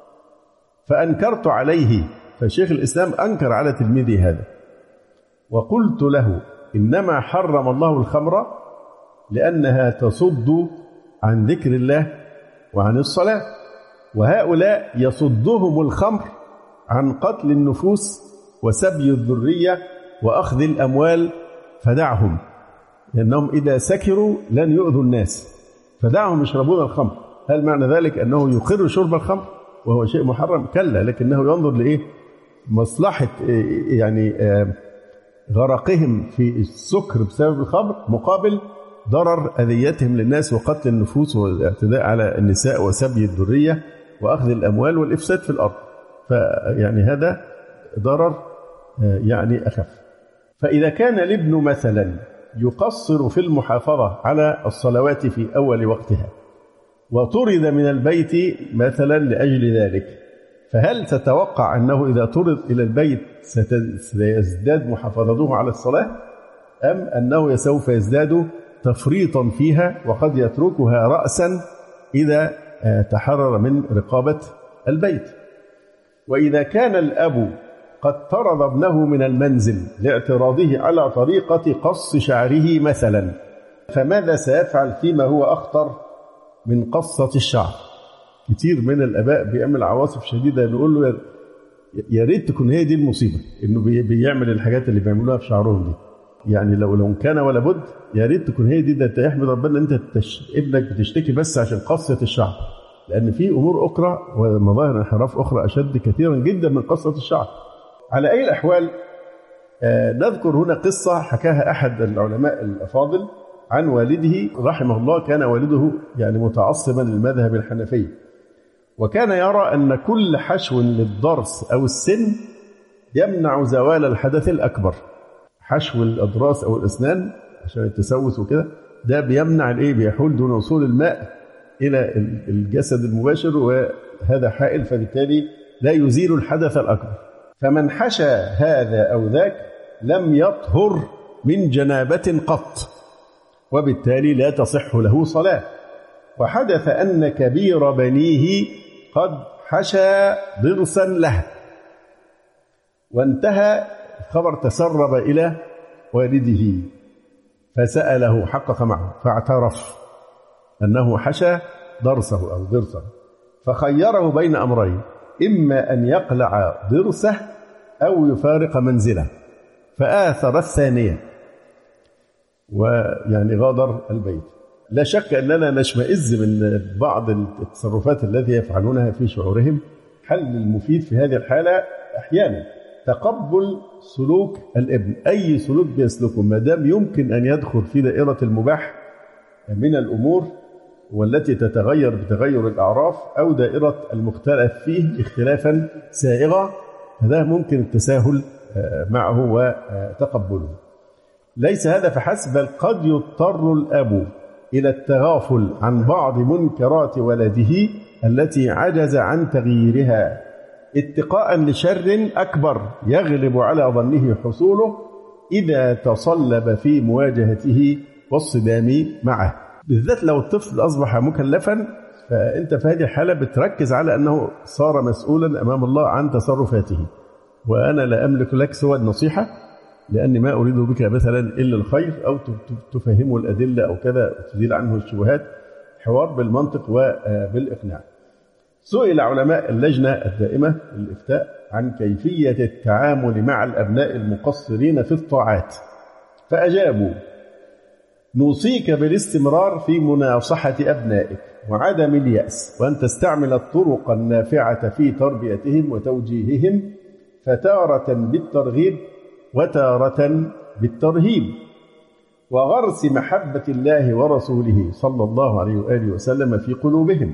فأنكرت عليه، فشيخ الإسلام أنكر على تلميذي هذا وقلت له: إنما حرم الله الخمر لأنها تصد عن ذكر الله وعن الصلاة، وهؤلاء يصدهم الخمر عن قتل النفوس وسبي الذرية وأخذ الأموال، فدعهم، لأنهم إذا سكروا لن يؤذوا الناس، فدعهم يشربون الخمر. هل معنى ذلك أنه يقر شرب الخمر وهو شيء محرم؟ كلا، لكنه ينظر لإيه؟ مصلحة يعني غرقهم في السكر بسبب الخمر مقابل ضرر أذيتهم للناس وقتل النفوس والاعتداء على النساء وسبي الذرية وأخذ الأموال والإفساد في الأرض. فيعني هذا ضرر يعني أخف. فإذا كان الابن مثلا يقصر في المحافظة على الصلوات في أول وقتها وطرد من البيت مثلا لأجل ذلك، فهل تتوقع أنه إذا طرد إلى البيت سيزداد محافظته على الصلاة، أم أنه سوف يزداد تفريطا فيها وقد يتركها رأسا إذا تحرر من رقابة البيت؟ وإذا كان الأب قد طرد ابنه من المنزل لاعتراضه على طريقة قص شعره مثلا، فماذا سيفعل فيما هو أخطر من قصة الشعر؟ كتير من الآباء بيعمل عواصف شديدة، بيقول له يا ريت تكون هي دي المصيبة، إنه بيعمل الحاجات اللي بيعملوها في شعرهم دي. يعني لو كان ولا بد يا ريت تكون هي دي. ده تحمد ربنا أنت ابنك بتشتكي بس عشان قصة الشعر، لأن في أمور أخرى ومظاهر انحراف أخرى أشد كثيرا جدا من قصة الشعر. على أي الأحوال نذكر هنا قصة حكاها أحد العلماء الأفاضل عن والده رحمه الله. كان والده يعني متعصبا للمذهب الحنفي، وكان يرى أن كل حشو للضرس أو السن يمنع زوال الحدث الأكبر. حشو الأضراس أو الأسنان عشان التسوس وكده، ده بيمنع الإيه؟ بيحول دون وصول الماء إلى الجسد المباشر، وهذا حائل، فبالتالي لا يزيل الحدث الأكبر. فمن حشى هذا أو ذاك لم يطهر من جنابة قط، وبالتالي لا تصح له صلاة. وحدث أن كبير بنيه قد حشى ضرسا له، وانتهى خبر تسرب إلى والده فسأله، حقق معه فاعترف أنه حشى ضرسه أو ضرسه، فخيره بين أمرين: إما أن يقلع ضرسه أو يفارق منزله، فآثر الثانية ويعني غادر البيت. لا شك أننا نشمئز من بعض التصرفات التي يفعلونها في شعورهم. حل المفيد في هذه الحالة أحيانا تقبل سلوك الابن، أي سلوك بيسلكه ما دام يمكن أن يدخل في دائرة المباح من الأمور والتي تتغير بتغير الأعراف، أو دائرة المختلف فيه اختلافا سائغا، هذا ممكن التساهل معه وتقبله. ليس هذا فحسب، بل قد يضطر الأب إلى التغافل عن بعض منكرات ولده التي عجز عن تغييرها اتقاء لشر أكبر يغلب على ظنه حصوله إذا تصلب في مواجهته والصدام معه. بالذات لو الطفل أصبح مكلفا، فأنت في هذه الحالة بتركز على أنه صار مسؤولا أمام الله عن تصرفاته، وأنا لا أملك لك سوى النصيحة، لأني ما أريد بك مثلا إلا الخير، أو تفهمه الأدلة أو كذا تزيل عنه الشبهات، حوار بالمنطق وبالإقناع. سئل علماء اللجنة الدائمة للإفتاء عن كيفية التعامل مع الأبناء المقصرين في الطاعات، فأجابوا: نوصيك بالاستمرار في مناصحة أبنائك وعدم اليأس، وأن تستعمل الطرق النافعة في تربيتهم وتوجيههم، فتارة بالترغيب وتارة بالترهيب، وغرس محبة الله ورسوله صلى الله عليه وآله وسلم في قلوبهم،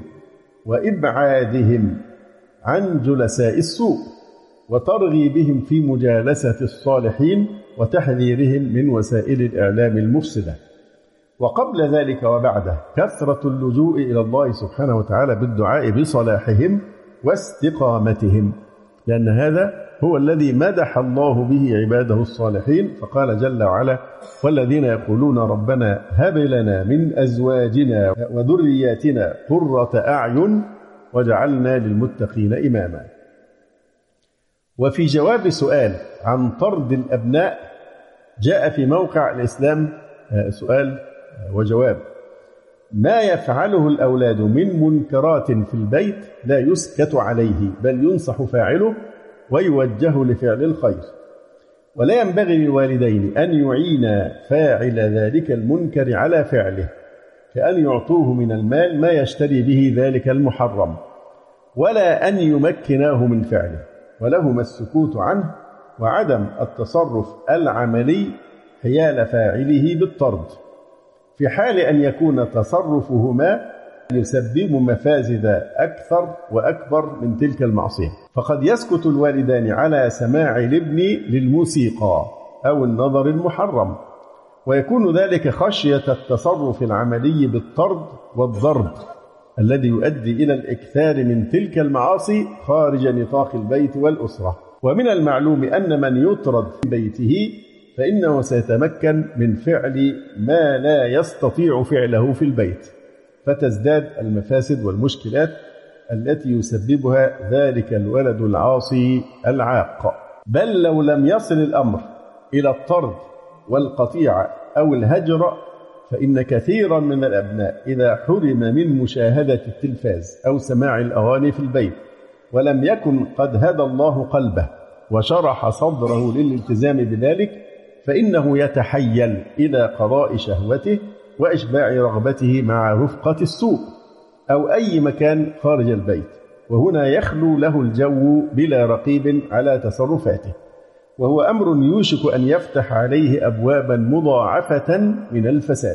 وإبعادهم عن جلساء السوء، وترغيبهم في مجالسة الصالحين، وتحذيرهم من وسائل الإعلام المفسدة. وقبل ذلك وبعده كثرة اللجوء إلى الله سبحانه وتعالى بالدعاء بصلاحهم واستقامتهم، لأن هذا هو الذي مدح الله به عباده الصالحين، فقال جل وعلا: والذين يقولون ربنا هب لنا من أزواجنا وذرياتنا قرة أعين وجعلنا للمتقين إماما. وفي جواب سؤال عن طرد الأبناء جاء في موقع الإسلام سؤال وجواب: ما يفعله الأولاد من منكرات في البيت لا يسكت عليه، بل ينصح فاعله ويوجه لفعل الخير، ولا ينبغي للوالدين أن يعينا فاعل ذلك المنكر على فعله، كأن يعطوه من المال ما يشتري به ذلك المحرم، ولا أن يمكناه من فعله، ولهما السكوت عنه وعدم التصرف العملي حيال فاعله بالطرد، في حال أن يكون تصرفهما يسبب مفاسد أكثر وأكبر من تلك المعصية. فقد يسكت الوالدان على سماع الابن للموسيقى أو النظر المحرم، ويكون ذلك خشية التصرف العملي بالطرد والضرب الذي يؤدي إلى الإكثار من تلك المعاصي خارج نطاق البيت والأسرة. ومن المعلوم أن من يطرد في بيته فإنه سيتمكن من فعل ما لا يستطيع فعله في البيت، فتزداد المفاسد والمشكلات التي يسببها ذلك الولد العاصي العاق. بل لو لم يصل الأمر إلى الطرد والقطيعة أو الهجر، فإن كثيرا من الأبناء إذا حرم من مشاهدة التلفاز أو سماع الأغاني في البيت ولم يكن قد هدى الله قلبه وشرح صدره للالتزام بذلك، فإنه يتحيل إلى قضاء شهوته وإشباع رغبته مع رفقة السوق أو أي مكان خارج البيت، وهنا يخلو له الجو بلا رقيب على تصرفاته، وهو أمر يوشك أن يفتح عليه أبوابا مضاعفة من الفساد.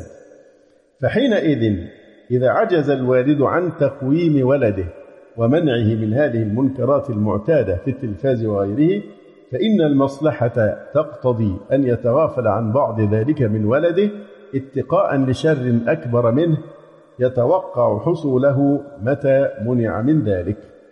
فحينئذ إذا عجز الوالد عن تقويم ولده ومنعه من هذه المنكرات المعتادة في التلفاز وغيره، فإن المصلحة تقتضي أن يتغافل عن بعض ذلك من ولده اتقاء لشر أكبر منه يتوقع حصوله متى منع من ذلك.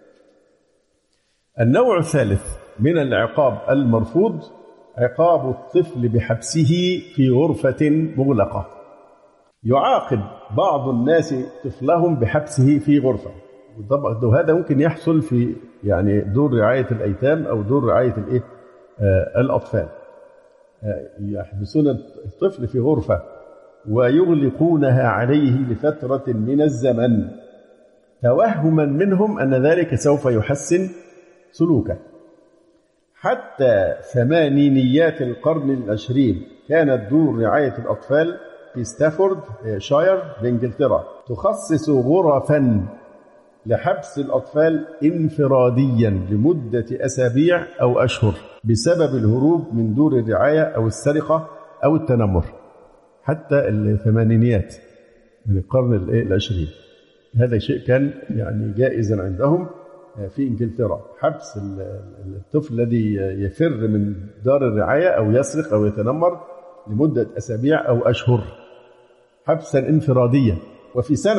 النوع الثالث من العقاب المرفوض عقاب الطفل بحبسه في غرفة مغلقة. يعاقب بعض الناس طفلهم بحبسه في غرفة، وطبعا هذا ممكن يحصل في دور رعاية الأيتام أو دور رعاية الأطفال. يحبسون الطفل في غرفة ويغلقونها عليه لفترة من الزمن توهما منهم أن ذلك سوف يحسن سلوكه. حتى ثمانينيات القرن العشرين كانت دور رعاية الأطفال في ستافورد شاير بإنجلترا تخصص غرفا لحبس الأطفال انفراديا لمدة أسابيع أو أشهر بسبب الهروب من دور الرعاية أو السرقة أو التنمر. حتى الثمانينيات من القرن العشرين هذا شيء كان يعني جائزا عندهم في إنجلترا، حبس الطفل الذي يفر من دار الرعاية أو يسرق أو يتنمر لمدة أسابيع أو أشهر حبسا انفراديا. وفي سنة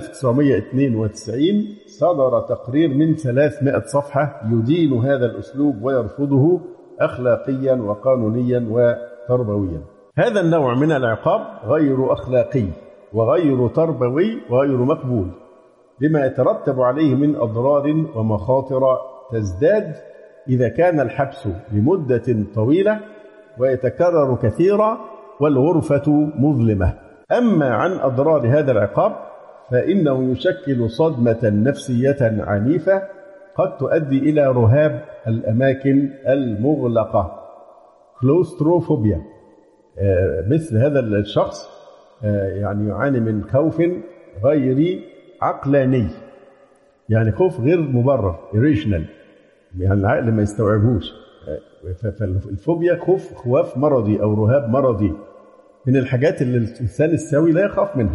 1992 صدر تقرير من 300 صفحة يدين هذا الأسلوب ويرفضه أخلاقيا وقانونيا وتربويا. هذا النوع من العقاب غير أخلاقي وغير تربوي وغير مقبول لما يترتب عليه من أضرار ومخاطر تزداد إذا كان الحبس لمدة طويلة ويتكرر كثيرا والغرفة مظلمة. أما عن أضرار هذا العقاب فإنه يشكل صدمة نفسية عنيفة قد تؤدي إلى رهاب الأماكن المغلقة كلوستروفوبيا. مثل هذا الشخص يعني يعاني من خوف غير عقلاني، يعني خوف غير مبرر irrational، يعني العقل ما يستوعبوش. فالفوبيا خواف مرضي أو رهاب مرضي من الحاجات اللي الإنسان السوي لا يخاف منها.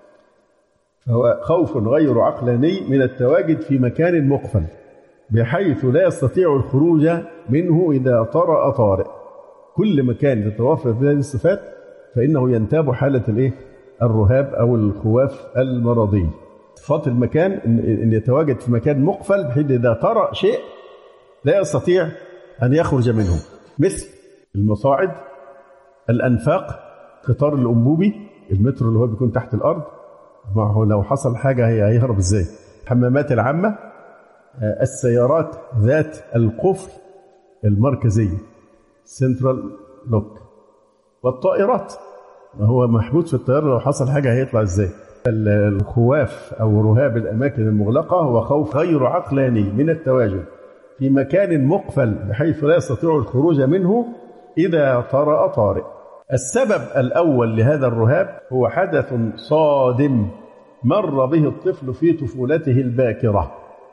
فهو خوف غير عقلاني من التواجد في مكان مقفل بحيث لا يستطيع الخروج منه إذا طرأ طارئ. كل مكان يتوفر فيه هذه الصفات فإنه ينتاب حالة الرهاب أو الخواف المرضي. صفات المكان أن يتواجد في مكان مقفل بحيث إذا طرأ شيء لا يستطيع أن يخرج منه، مثل المصاعد، الأنفاق، قطار الأنبوبي، المترو اللي هو بيكون تحت الأرض، معه لو حصل حاجة هيهرب إزاي، الحمامات العامة، السيارات ذات القفل المركزية سنترال لوك، والطائرات، ما هو محبوس في الطيارة لو حصل حاجة هيطلع إزاي. الخواف أو رهاب الأماكن المغلقة هو خوف غير عقلاني من التواجد في مكان مقفل بحيث لا يستطيع الخروج منه إذا طرأ طارئ. السبب الأول لهذا الرهاب هو حدث صادم مر به الطفل في طفولته الباكرة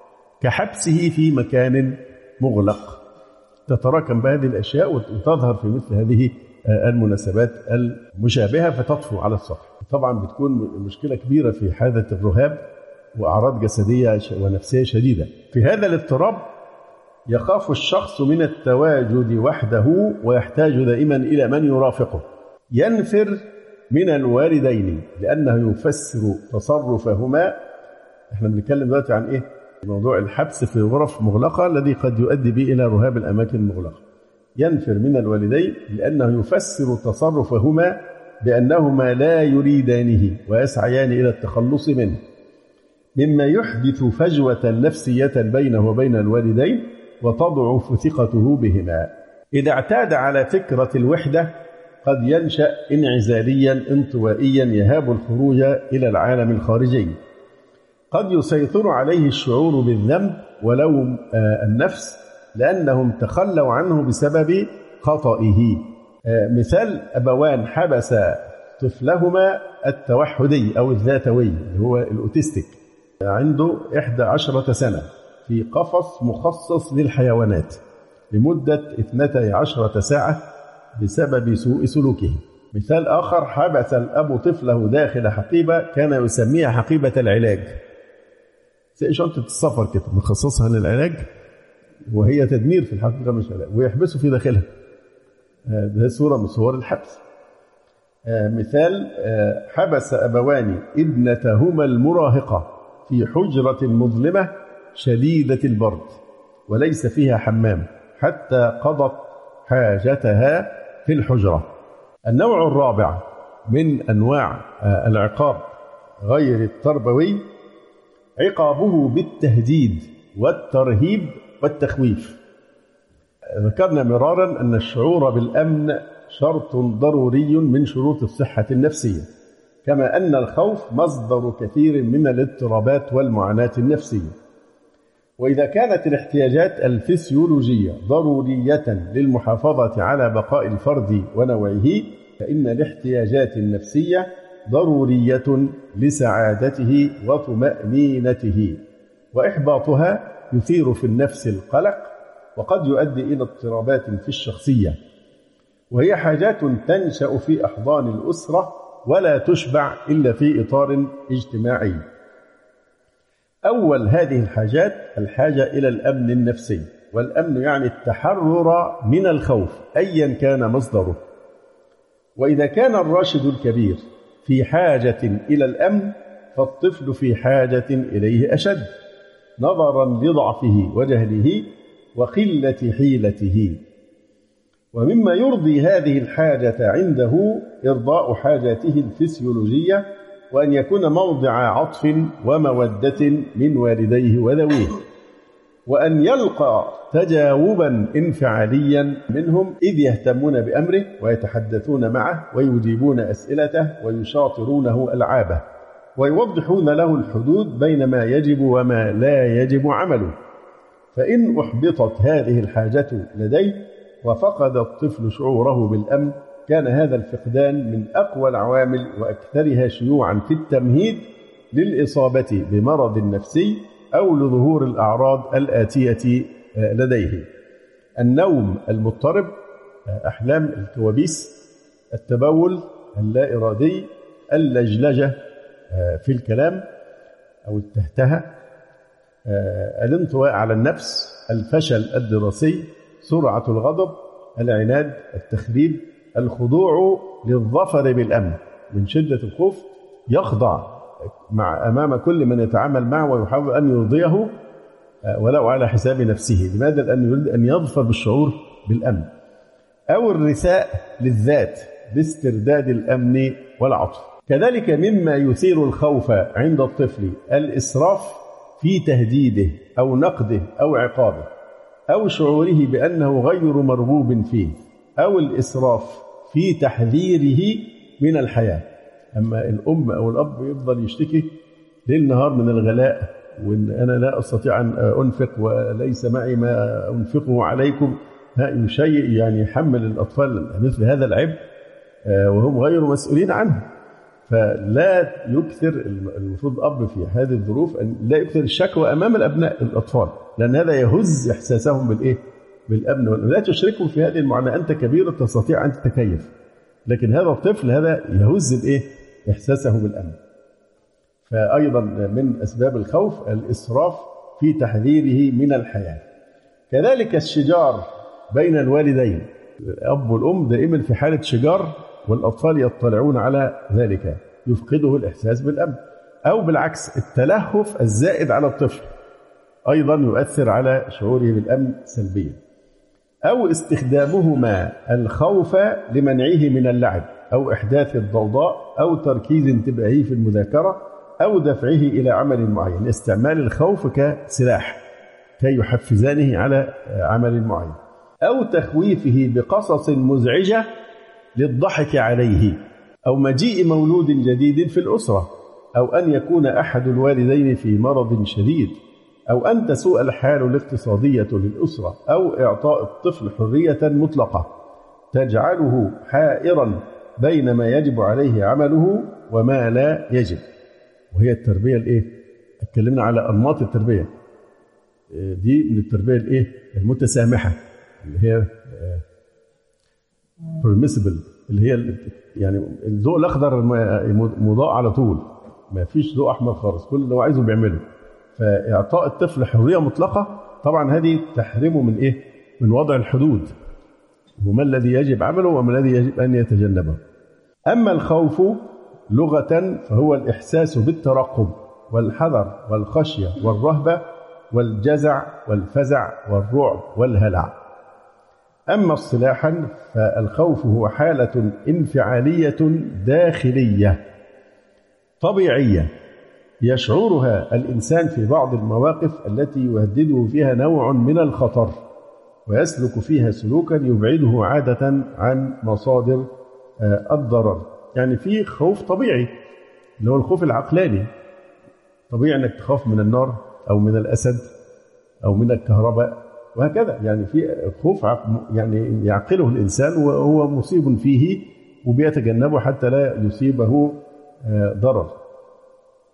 كحبسه في مكان مغلق. تتراكم بهذه الأشياء وتظهر في مثل هذه المناسبات المشابهة فتطفو على السطح. طبعا بتكون مشكلة كبيرة في حالة الرهاب وأعراض جسدية ونفسية شديدة. في هذا الاضطراب يخاف الشخص من التواجد وحده ويحتاج دائما إلى من يرافقه. ينفر من الوالدين لأنه يفسر تصرفهما. احنا بنتكلم دلوقتي عن موضوع الحبس في غرف مغلقة الذي قد يؤدي به إلى رهاب الأماكن المغلقة. ينفر من الوالدين لأنه يفسر تصرفهما بأنهما لا يريدانه ويسعيان إلى التخلص منه، مما يحدث فجوة نفسية بينه وبين الوالدين وتضعف ثقته بهما. إذا اعتاد على فكرة الوحدة قد ينشأ انعزاليا انطوائيا يهاب الخروج إلى العالم الخارجي. قد يسيطر عليه الشعور بالذنب ولوم النفس لأنهم تخلوا عنه بسبب خطئه. مثال أبوان حبس طفلهما التوحدي أو الذاتوي اللي هو الأوتيستيك عنده 11 سنة في قفص مخصص للحيوانات لمدة 12 ساعة بسبب سوء سلوكه. مثال آخر حبس الأب طفله داخل حقيبة كان يسميها حقيبة العلاج، زي شنطة السفر كده مخصصها للعلاج وهي تدمير في الحقيقة مش علاج، ويحبسوا في داخلها. هذه صورة من صور الحبس. مثال حبس أبوان ابنتهما المراهقة في حجرة مظلمة شديدة البرد وليس فيها حمام حتى قضت حاجتها في الحجرة. النوع الرابع من أنواع العقاب غير التربوي عقابه بالتهديد والترهيب والتخويف. ذكرنا مرارا أن الشعور بالأمن شرط ضروري من شروط الصحة النفسية، كما أن الخوف مصدر كثير من الاضطرابات والمعاناة النفسية. وإذا كانت الاحتياجات الفسيولوجية ضرورية للمحافظة على بقاء الفرد ونوعه، فإن الاحتياجات النفسية ضرورية لسعادته وطمأنينته. وإحباطها يثير في النفس القلق وقد يؤدي إلى اضطرابات في الشخصية، وهي حاجات تنشأ في أحضان الأسرة ولا تشبع إلا في إطار اجتماعي. أول هذه الحاجات الحاجة إلى الأمن النفسي، والأمن يعني التحرر من الخوف أيا كان مصدره. وإذا كان الراشد الكبير في حاجة إلى الأمن فالطفل في حاجة إليه أشد، نظرا لضعفه وجهله وقلة حيلته. ومما يرضي هذه الحاجة عنده إرضاء حاجاته الفسيولوجية، وأن يكون موضع عطف ومودة من والديه وذويه، وأن يلقى تجاوبا انفعاليا منهم إذ يهتمون بأمره ويتحدثون معه ويجيبون أسئلته ويشاطرونه ألعابه، ويوضحون له الحدود بين ما يجب وما لا يجب عمله. فإن أحبطت هذه الحاجة لديه وفقد الطفل شعوره بالأمن، كان هذا الفقدان من أقوى العوامل وأكثرها شيوعا في التمهيد للإصابة بمرض نفسي أو لظهور الأعراض الآتية لديه: النوم المضطرب، أحلام الكوابيس، التبول اللا إرادي، اللجلجة في الكلام أو التهتهة، الانطواء على النفس، الفشل الدراسي، سرعة الغضب، العناد، التخريب، الخضوع للظفر بالأمن، من شدة الخوف يخضع أمام كل من يتعامل معه ويحاول أن يرضيه ولو على حساب نفسه. لماذا؟ لأنه يريد أن يظفر بالشعور بالأمن. أو الرثاء للذات باسترداد الأمن والعطف. كذلك مما يثير الخوف عند الطفل الإسراف في تهديده أو نقده أو عقابه، أو شعوره بأنه غير مرغوب فيه، أو الإسراف في تحذيره من الحياة. أما الأم أو الأب يفضل يشتكي ليل نهار من الغلاء، وإن أنا لا أستطيع أن أنفق وليس معي ما أنفقه عليكم، شيء يعني يحمل الأطفال مثل هذا العبء وهم غير مسؤولين عنه. فلا يكثر المفروض أب في هذه الظروف أن لا يكثر الشكوى أمام الأبناء الأطفال، لأن هذا يهز إحساسهم بالأمن. لا تشركهم في هذه المعاناة، أنت كبير تستطيع أن تتكيف، لكن هذا الطفل هذا يهز إحساسه بالأمن. فأيضا من أسباب الخوف الإسراف في تحذيره من الحياة. كذلك الشجار بين الوالدين، الأب والأم دائما في حالة شجار والأطفال يطلعون على ذلك، يفقده الإحساس بالأمن. أو بالعكس التلهف الزائد على الطفل أيضا يؤثر على شعوره بالأمن سلبيا. أو استخدامهما الخوف لمنعه من اللعب أو إحداث الضوضاء أو تركيز انتباهه في المذاكرة أو دفعه إلى عمل معين، استعمال الخوف كسلاح كي يحفزانه على عمل معين. أو تخويفه بقصص مزعجة للضحك عليه، أو مجيء مولود جديد في الأسرة، أو أن يكون أحد الوالدين في مرض شديد، أو أن تسوء الحال الاقتصادية للأسرة، أو إعطاء الطفل حرية مطلقة تجعله حائرا بين ما يجب عليه عمله وما لا يجب. وهي التربية اتكلمنا على أنماط التربية دي، من التربية المتسامحة اللي هي permissible، اللي هي يعني الضوء الأخضر مضاء على طول، ما فيش ضوء أحمر خالص، كل اللي هو عايزه بيعمله. فإعطاء الطفل حرية مطلقة طبعا هذه تحرمه من من وضع الحدود، وما الذي يجب عمله وما الذي يجب أن يتجنبه. أما الخوف لغة فهو الإحساس بالترقب والحذر والخشية والرهبة والجزع والفزع والرعب والهلع. أما اصطلاحا فالخوف هو حالة انفعالية داخلية طبيعية يشعرها الإنسان في بعض المواقف التي يهدده فيها نوع من الخطر، ويسلك فيها سلوكا يبعده عادة عن مصادر الضرر. يعني في خوف طبيعي اللي هو الخوف العقلاني، طبيعي أنك تخاف من النار أو من الأسد أو من الكهرباء وهكذا. يعني في خوف يعني يعقله الإنسان وهو مصيب فيه وبيتجنبه حتى لا يصيبه ضرر.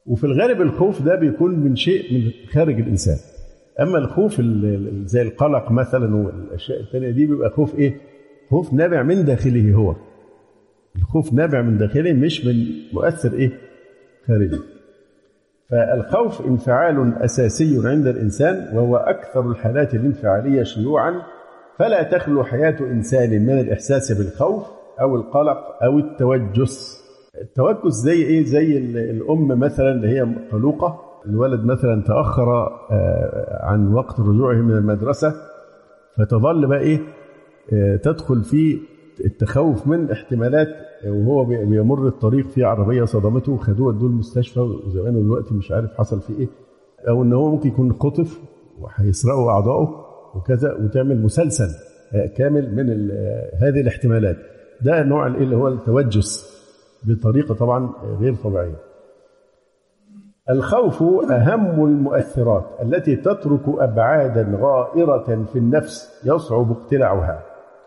وفي الغالب الخوف ده بيكون من شيء من خارج الإنسان. أما الخوف زي القلق مثلا والأشياء الثانية دي بيبقى خوف إيه؟ خوف نابع من داخله هو. الخوف نابع من داخله مش من مؤثر إيه؟ خارجي. فالخوف انفعال أساسي عند الإنسان، وهو أكثر الحالات الانفعالية شيوعا، فلا تخلو حياة إنسان من الإحساس بالخوف أو القلق أو التوجس. التوجس زي إيه؟ زي الأم مثلا اللي هي قلوقة، الولد مثلا تأخر عن وقت رجوعه من المدرسة، فتظل بقى إيه؟ تدخل في التخوف من احتمالات، وهو بيمر الطريق في عربية صدمته وخدوه ادوه المستشفى وزمانه دلوقتي مش عارف حصل فيه إيه، أو إن هو ممكن يكون خطف وهيسرقوا أعضائه وكذا، وتعمل مسلسل كامل من هذه الاحتمالات. ده نوع اللي هو التوجس بطريقة طبعا غير طبيعية. الخوف أهم المؤثرات التي تترك أبعادا غائرة في النفس يصعب اقتلاعها.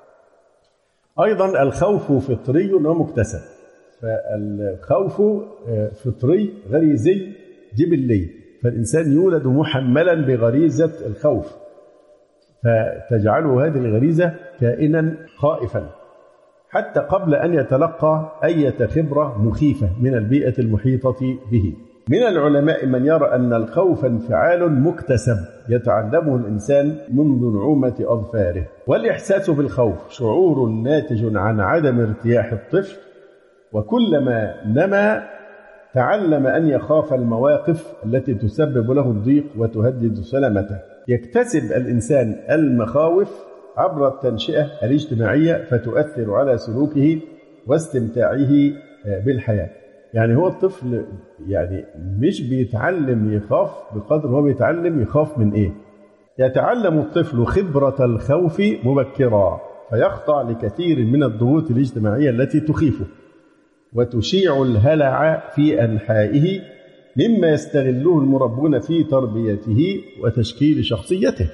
أيضا الخوف فطري ومكتسب. فالخوف فطري غريزي جبلي، فالإنسان يولد محملا بغريزة الخوف، فتجعله هذه الغريزة كائنا خائفا حتى قبل أن يتلقى أي خبرة مخيفة من البيئة المحيطة به. من العلماء من يرى أن الخوف انفعال مكتسب يتعلمه الإنسان منذ نعومة أظفاره، والإحساس بالخوف شعور ناتج عن عدم ارتياح الطفل، وكلما نما تعلم أن يخاف المواقف التي تسبب له الضيق وتهدد سلامته. يكتسب الإنسان المخاوف عبر التنشئة الاجتماعية، فتؤثر على سلوكه واستمتاعه بالحياة. يعني هو الطفل يعني مش بيتعلم يخاف بقدر هو بيتعلم يخاف من إيه. يتعلم الطفل خبرة الخوف مبكرا، فيخضع لكثير من الضغوط الاجتماعية التي تخيفه وتشيع الهلع في أنحائه، مما يستغله المربون في تربيته وتشكيل شخصيته.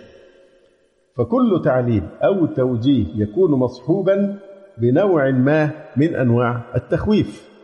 فكل تعليم أو توجيه يكون مصحوبا بنوع ما من أنواع التخويف.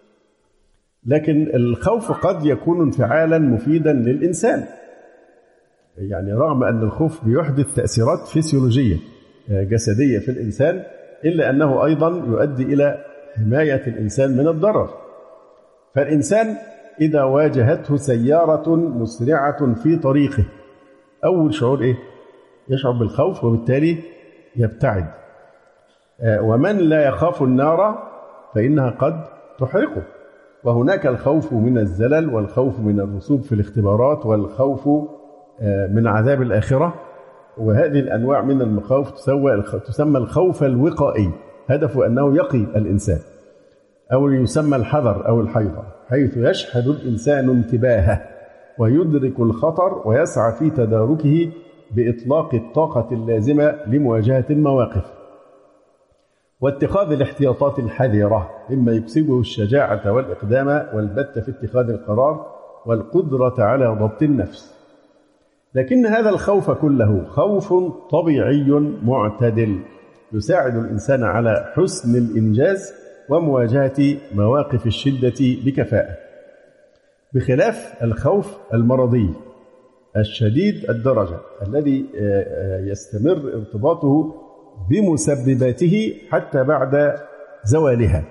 لكن الخوف قد يكون انفعالا مفيدا للإنسان، يعني رغم أن الخوف بيحدث تأثيرات فسيولوجية جسدية في الإنسان، إلا أنه أيضا يؤدي إلى حماية الإنسان من الضرر. فالإنسان إذا واجهته سيارة مسرعة في طريقه، أول شعور إيه؟ يشعر بالخوف وبالتالي يبتعد. ومن لا يخاف النار فإنها قد تحرقه. وهناك الخوف من الزلل، والخوف من الرسوب في الاختبارات، والخوف من عذاب الآخرة. وهذه الأنواع من المخاوف تسمى الخوف الوقائي، هدفه أنه يقي الإنسان، أو يسمى الحذر أو الحيطة، حيث يشحذ الإنسان انتباهه ويدرك الخطر ويسعى في تداركه بإطلاق الطاقة اللازمة لمواجهة المواقف واتخاذ الاحتياطات الحذرة، مما يكسبه الشجاعة والإقدام والبت في اتخاذ القرار والقدرة على ضبط النفس. لكن هذا الخوف كله خوف طبيعي معتدل يساعد الإنسان على حسن الإنجاز ومواجهة مواقف الشدة بكفاءة، بخلاف الخوف المرضي الشديد الدرجة الذي يستمر ارتباطه بمسبباته حتى بعد زوالها،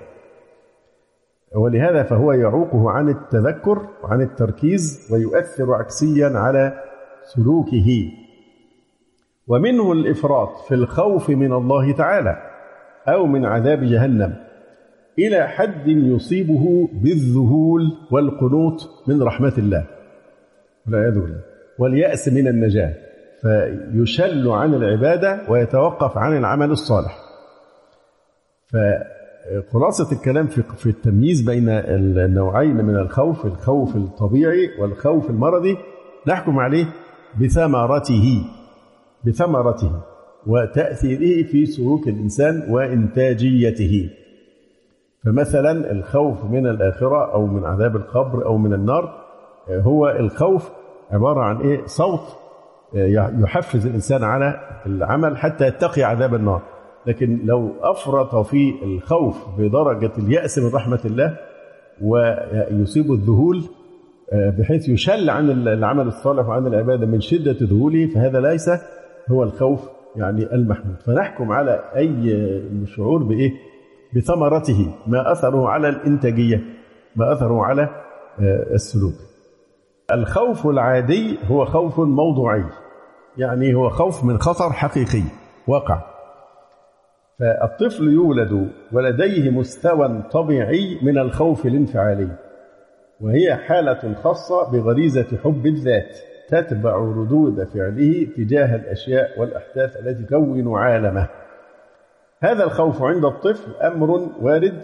ولهذا فهو يعوقه عن التذكر وعن التركيز ويؤثر عكسيا على سلوكه. ومنه الإفراط في الخوف من الله تعالى أو من عذاب جهنم إلى حد يصيبه بالذهول والقنوط من رحمة الله والعياذ بالله واليأس من النجاة، فيشل عن العبادة ويتوقف عن العمل الصالح. فخلاصة الكلام في التمييز بين النوعين من الخوف، الخوف الطبيعي والخوف المرضي، نحكم عليه بثمرته وتأثيره في سلوك الإنسان وإنتاجيته. فمثلا الخوف من الآخرة أو من عذاب القبر أو من النار، هو الخوف عبارة عن إيه؟ صوت يحفز الإنسان على العمل حتى يتقي عذاب النار. لكن لو أفرط في الخوف بدرجة اليأس من رحمة الله ويصيب الذهول بحيث يشل عن العمل الصالح وعن العبادة من شدة ذهوله، فهذا ليس هو الخوف يعني المحمود. فنحكم على أي شعور بإيه؟ بثمرته، ما أثره على الإنتاجية، ما أثره على السلوك. الخوف العادي هو خوف موضوعي، يعني هو خوف من خطر حقيقي واقع. فالطفل يولد ولديه مستوى طبيعي من الخوف الانفعالي، وهي حالة خاصة بغريزة حب الذات تتبع ردود فعله تجاه الأشياء والأحداث التي تكون عالمه. هذا الخوف عند الطفل أمر وارد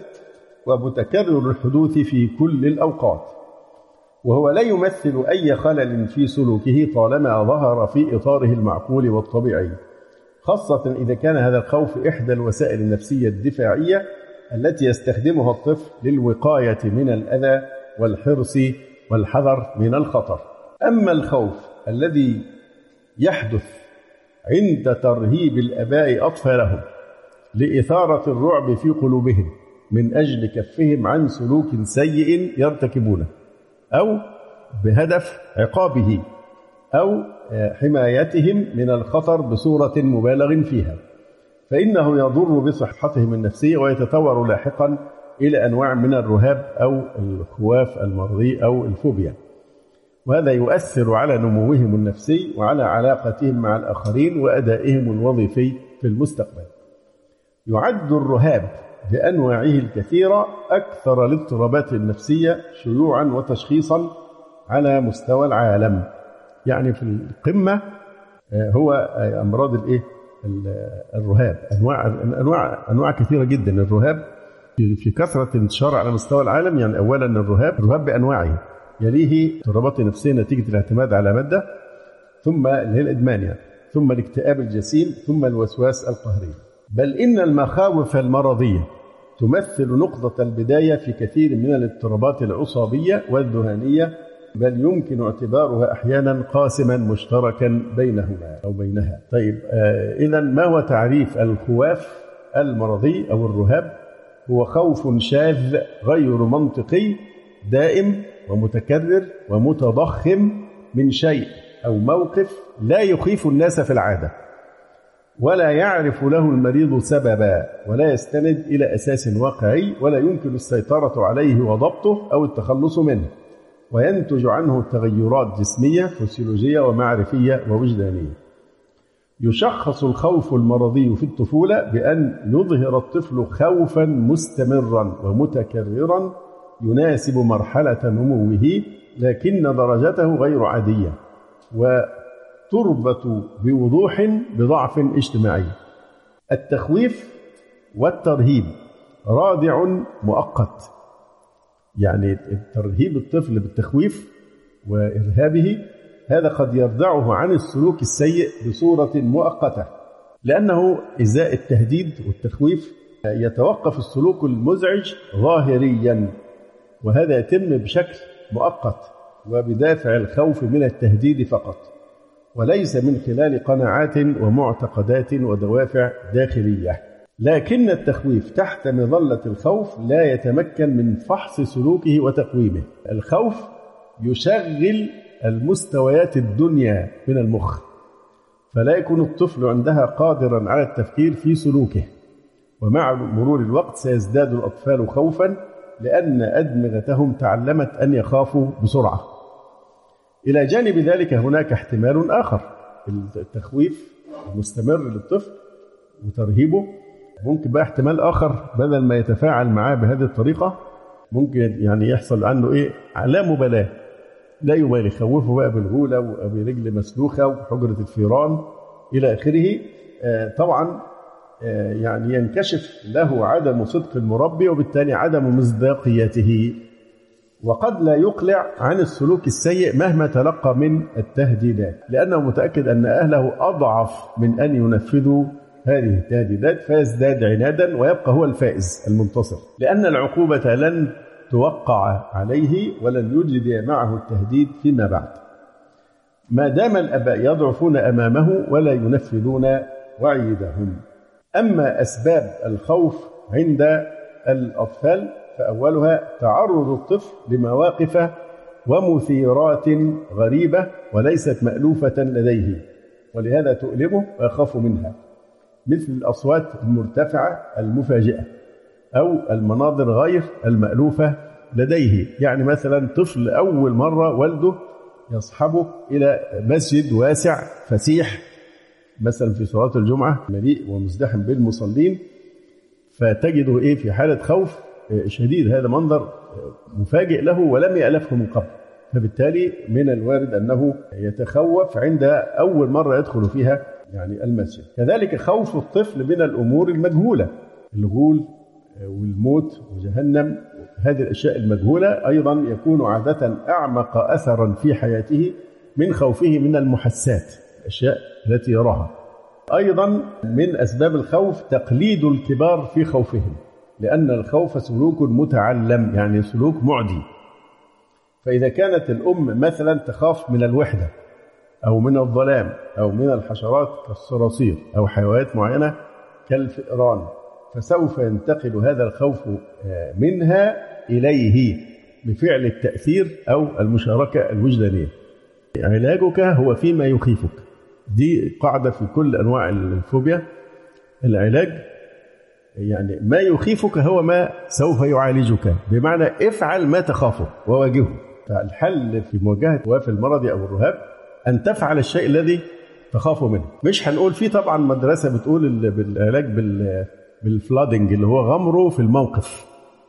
ومتكرر الحدوث في كل الأوقات، وهو لا يمثل أي خلل في سلوكه طالما ظهر في إطاره المعقول والطبيعي، خاصة إذا كان هذا الخوف إحدى الوسائل النفسية الدفاعية التي يستخدمها الطفل للوقاية من الأذى والحرص والحذر من الخطر. أما الخوف الذي يحدث عند ترهيب الآباء أطفالهم لإثارة الرعب في قلوبهم من أجل كفهم عن سلوك سيء يرتكبونه، أو بهدف عقابه، أو حمايتهم من الخطر بصورة مبالغ فيها، فإنه يضر بصحتهم النفسية ويتطور لاحقا إلى أنواع من الرهاب أو الخواف المرضي أو الفوبيا، وهذا يؤثر على نموهم النفسي وعلى علاقتهم مع الآخرين وأدائهم الوظيفي في المستقبل. يعد الرهاب بأنواعه الكثيرة أكثر الاضطرابات النفسية شيوعا وتشخيصا على مستوى العالم. يعني في القمة هو أمراض الرهاب، أنواع كثيرة جدا. الرهاب في كثرة انتشار على مستوى العالم. يعني أولا الرهاب بأنواعه، يليه اضطرابات نفسية نتيجة الاعتماد على مادة، ثم اللي هي الإدمان يعني، ثم الاكتئاب الجسيم، ثم الوسواس القهري. بل إن المخاوف المرضية تمثل نقطة البداية في كثير من الاضطرابات العصابية والذهانية، بل يمكن اعتبارها أحيانا قاسما مشتركا بينهما أو بينها. طيب إذن ما هو تعريف الخواف المرضي أو الرهاب؟ هو خوف شاذ غير منطقي دائم ومتكرر ومتضخم من شيء أو موقف لا يخيف الناس في العادة، ولا يعرف له المريض سببا، ولا يستند إلى أساس واقعي، ولا يمكن السيطرة عليه وضبطه أو التخلص منه، وينتج عنه تغيرات جسمية فسيولوجية ومعرفية ووجدانية. يشخص الخوف المرضي في الطفولة بأن يظهر الطفل خوفا مستمرا ومتكررا يناسب مرحلة نموه، لكن درجته غير عادية وتربط بوضوح بضعف اجتماعي. التخويف والترهيب رادع مؤقت، يعني ترهيب الطفل بالتخويف وإرهابه هذا قد يردعه عن السلوك السيء بصورة مؤقتة، لأنه إزاء التهديد والتخويف يتوقف السلوك المزعج ظاهريا، وهذا يتم بشكل مؤقت وبدافع الخوف من التهديد فقط، وليس من خلال قناعات ومعتقدات ودوافع داخلية. لكن التخويف تحت مظلة الخوف لا يتمكن من فحص سلوكه وتقويمه. الخوف يشغل المستويات الدنيا من المخ، فلا يكون الطفل عندها قادرا على التفكير في سلوكه، ومع مرور الوقت سيزداد الأطفال خوفا لأن أدمغتهم تعلمت أن يخافوا بسرعة. إلى جانب ذلك هناك احتمال آخر، التخويف المستمر للطفل وترهيبه. ممكن بقى احتمال آخر، بدل ما يتفاعل معاه بهذه الطريقة ممكن يعني يحصل عنه لا مبالاة، لا يبالي، يخوفه بقى بالغولة وبرجل مسلوخة وحجرة الفيران إلى آخره. طبعا يعني ينكشف له عدم صدق المربي وبالتالي عدم مصداقيته، وقد لا يقلع عن السلوك السيء مهما تلقى من التهديدات، لأنه متأكد أن أهله أضعف من أن ينفذوا هذه التهديدات، فيزداد عنادا ويبقى هو الفائز المنتصر، لأن العقوبة لن توقع عليه ولن يجدي معه التهديد فيما بعد، ما دام الآباء يضعفون أمامه ولا ينفذون وعيدهم. أما أسباب الخوف عند الأطفال فأولها تعرض الطفل لمواقف ومثيرات غريبة وليست مألوفة لديه، ولهذا تؤلمه ويخاف منها، مثل الأصوات المرتفعة المفاجئة أو المناظر غير المألوفة لديه. يعني مثلا طفل أول مرة والده يصحبه إلى مسجد واسع فسيح مثلا في صلاة الجمعة مليء ومزدحم بالمصلين، فتجده في حالة خوف شديد، هذا منظر مفاجئ له ولم يألفه من قبل، فبالتالي من الوارد أنه يتخوف عند أول مرة يدخل فيها المسجد. كذلك خوف الطفل من الأمور المجهولة، الغول والموت وجهنم، هذه الأشياء المجهولة أيضا يكون عادة أعمق أثرا في حياته من خوفه من المحسات، الأشياء التي يراها. أيضا من أسباب الخوف تقليد الكبار في خوفهم، لأن الخوف سلوك متعلم، يعني سلوك معدي. فإذا كانت الأم مثلا تخاف من الوحدة أو من الظلام أو من الحشرات كالصراصير أو حيوانات معينة كالفئران، فسوف ينتقل هذا الخوف منها إليه بفعل التأثير أو المشاركة الوجدانية. علاجك هو فيما يخيفك، دي قاعدة في كل أنواع الفوبيا. العلاج ما يخيفك هو ما سوف يعالجك، بمعنى افعل ما تخافه وواجهه. فالحل في مواجهة وافي المرض أو الرهاب أن تفعل الشيء الذي تخاف منه. مش هنقول فيه طبعا مدرسة بتقول بالعلاج بالفلادنج اللي هو غمره في الموقف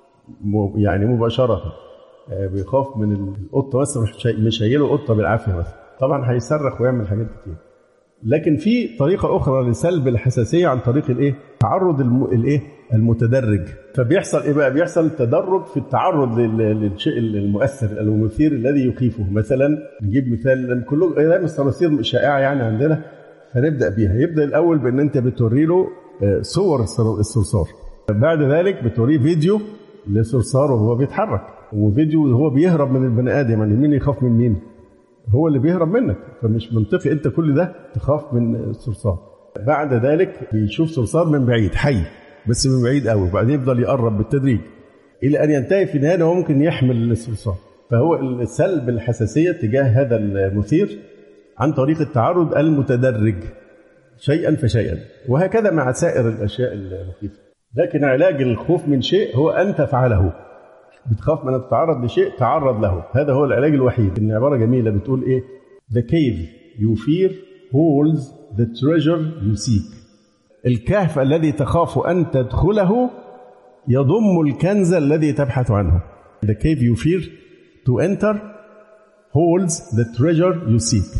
مباشرة، بيخاف من القطة مثلا مش هيجيله القطة بالعافية مثلا، طبعا هيصرخ ويعمل حاجات كتير. لكن في طريقة أخرى لسلب الحساسية عن طريق التعرض المتدرج. فبيحصل إيه بقى؟ بيحصل تدرج في التعرض للشيء المؤثر المثير الذي يخيفه. مثلا نجيب مثال، لأن كله أيام الصراصير شائعة عندنا، فنبدأ بيها. يبدأ الأول بأن أنت بتوري له صور الصرصار، بعد ذلك بتوريه فيديو لصرصار وهو بيتحرك، وفيديو وهو بيهرب من البني آدم. مين يخاف من مين؟ هو اللي بيهرب منك، فمش منطقي أنت كل ده تخاف من الصرصار. بعد ذلك بيشوف صرصار من بعيد حي، بس من بعيد قوي، وبعدين يفضل يقرب بالتدريج إلى أن ينتهي في النهاية هو ممكن يحمل الصرصار. فهو سلب الحساسية تجاه هذا المثير عن طريق التعرض المتدرج شيئا فشيئا، وهكذا مع سائر الأشياء المخيفة. لكن علاج الخوف من شيء هو أن تفعله. بتخاف من تتعرض لشيء، تعرض له، هذا هو العلاج الوحيد. إن عبارة جميلة بتقول إيه؟ The cave you fear holds the treasure you seek. الكهف الذي تخاف أن تدخله يضم الكنز الذي تبحث عنه. The cave you fear to enter holds the treasure you seek.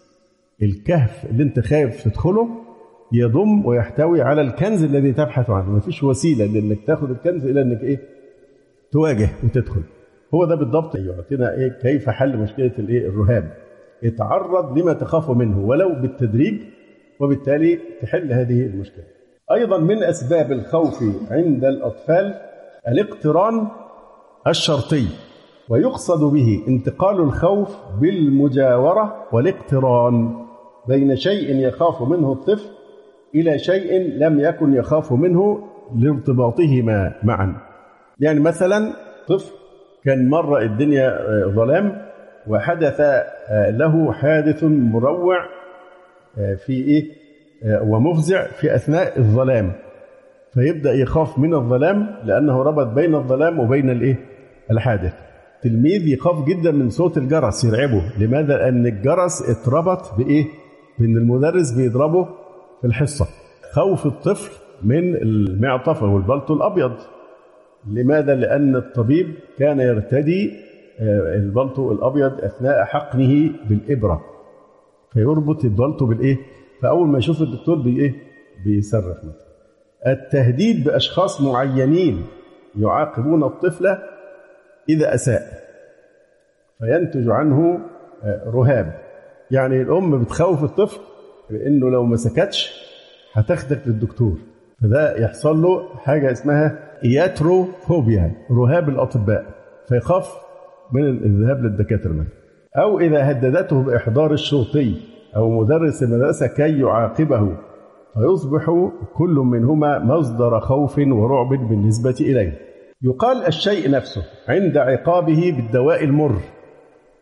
الكهف اللي انت خايف تدخله يضم ويحتوي على الكنز الذي تبحث عنه. ما فيش وسيلة لأنك تاخد الكنز إلى أنك تواجه وتدخل. هو ده بالضبط يعطينا كيف حل مشكلة الرهاب. اتعرض لما تخاف منه ولو بالتدريج، وبالتالي تحل هذه المشكلة. أيضا من أسباب الخوف عند الأطفال الاقتران الشرطي، ويقصد به انتقال الخوف بالمجاورة والاقتران بين شيء يخاف منه الطفل إلى شيء لم يكن يخاف منه لارتباطهما معا. يعني مثلا طفل كان مرة الدنيا ظلام وحدث له حادث مروع في ومفزع في أثناء الظلام، فيبدأ يخاف من الظلام لأنه ربط بين الظلام وبين الحادث. تلميذ يخاف جدا من صوت الجرس يرعبه. لماذا؟ لأن الجرس اتربط بأن المدرس بيضربه في الحصة. خوف الطفل من المعطف أو البلطو الأبيض. لماذا؟ لأن الطبيب كان يرتدي البلطو الأبيض أثناء حقنه بالإبرة، فيربط البلطو فأول ما يشوف الدكتور بيصرخ. التهديد بأشخاص معينين يعاقبون الطفل إذا أساء، فينتج عنه رهاب. يعني الأم بتخوف الطفل بأنه لو ما سكتش هتاخدك للدكتور، فده يحصل له حاجة اسمها إياتروفوبيا، رهاب الأطباء، فيخاف من الذهاب للدكاترة مثلا. أو إذا هددته بإحضار الشرطي أو مدرس المدرسة كي يعاقبه، فيصبح كل منهما مصدر خوف ورعب بالنسبة إليه. يقال الشيء نفسه عند عقابه بالدواء المر،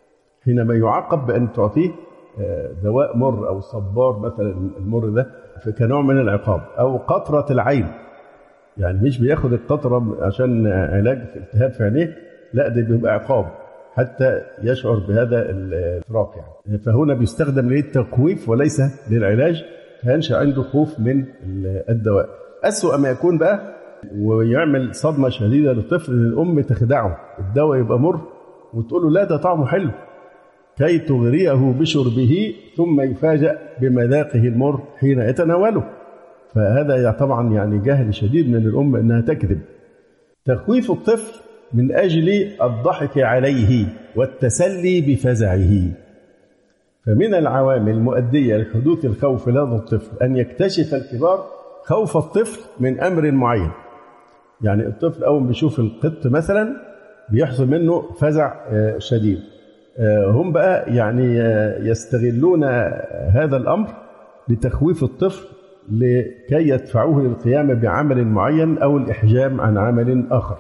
حينما يعاقب بأن تعطيه دواء مر أو صبار مثلا المر ده كنوع من العقاب، أو قطرة العين، يعني مش بياخد القطرة عشان علاج في التهاب في عينيه، لا ده بيبقى عقاب حتى يشعر بهذا الفراق يعني. فهنا بيستخدم للتخويف وليس للعلاج، فينشأ عنده خوف من الدواء. أسوأ ما يكون بقى ويعمل صدمة شديدة للطفل إن الأم تخدعه، الدواء يبقى مر وتقول له لا ده طعمه حلو كي تغريه بشربه ثم يفاجأ بمذاقه المر حين يتناوله. فهذا طبعا يعني جهل شديد من الأم أنها تكذب. تخويف الطفل من أجل الضحك عليه والتسلي بفزعه. فمن العوامل المؤدية لحدوث الخوف لدى الطفل أن يكتشف الكبار خوف الطفل من أمر معين. يعني الطفل أول بيشوف القط مثلا بيحصل منه فزع شديد، هم بقى يعني يستغلون هذا الأمر لتخويف الطفل لكي يدفعوه للقيام بعمل معين أو الإحجام عن عمل آخر،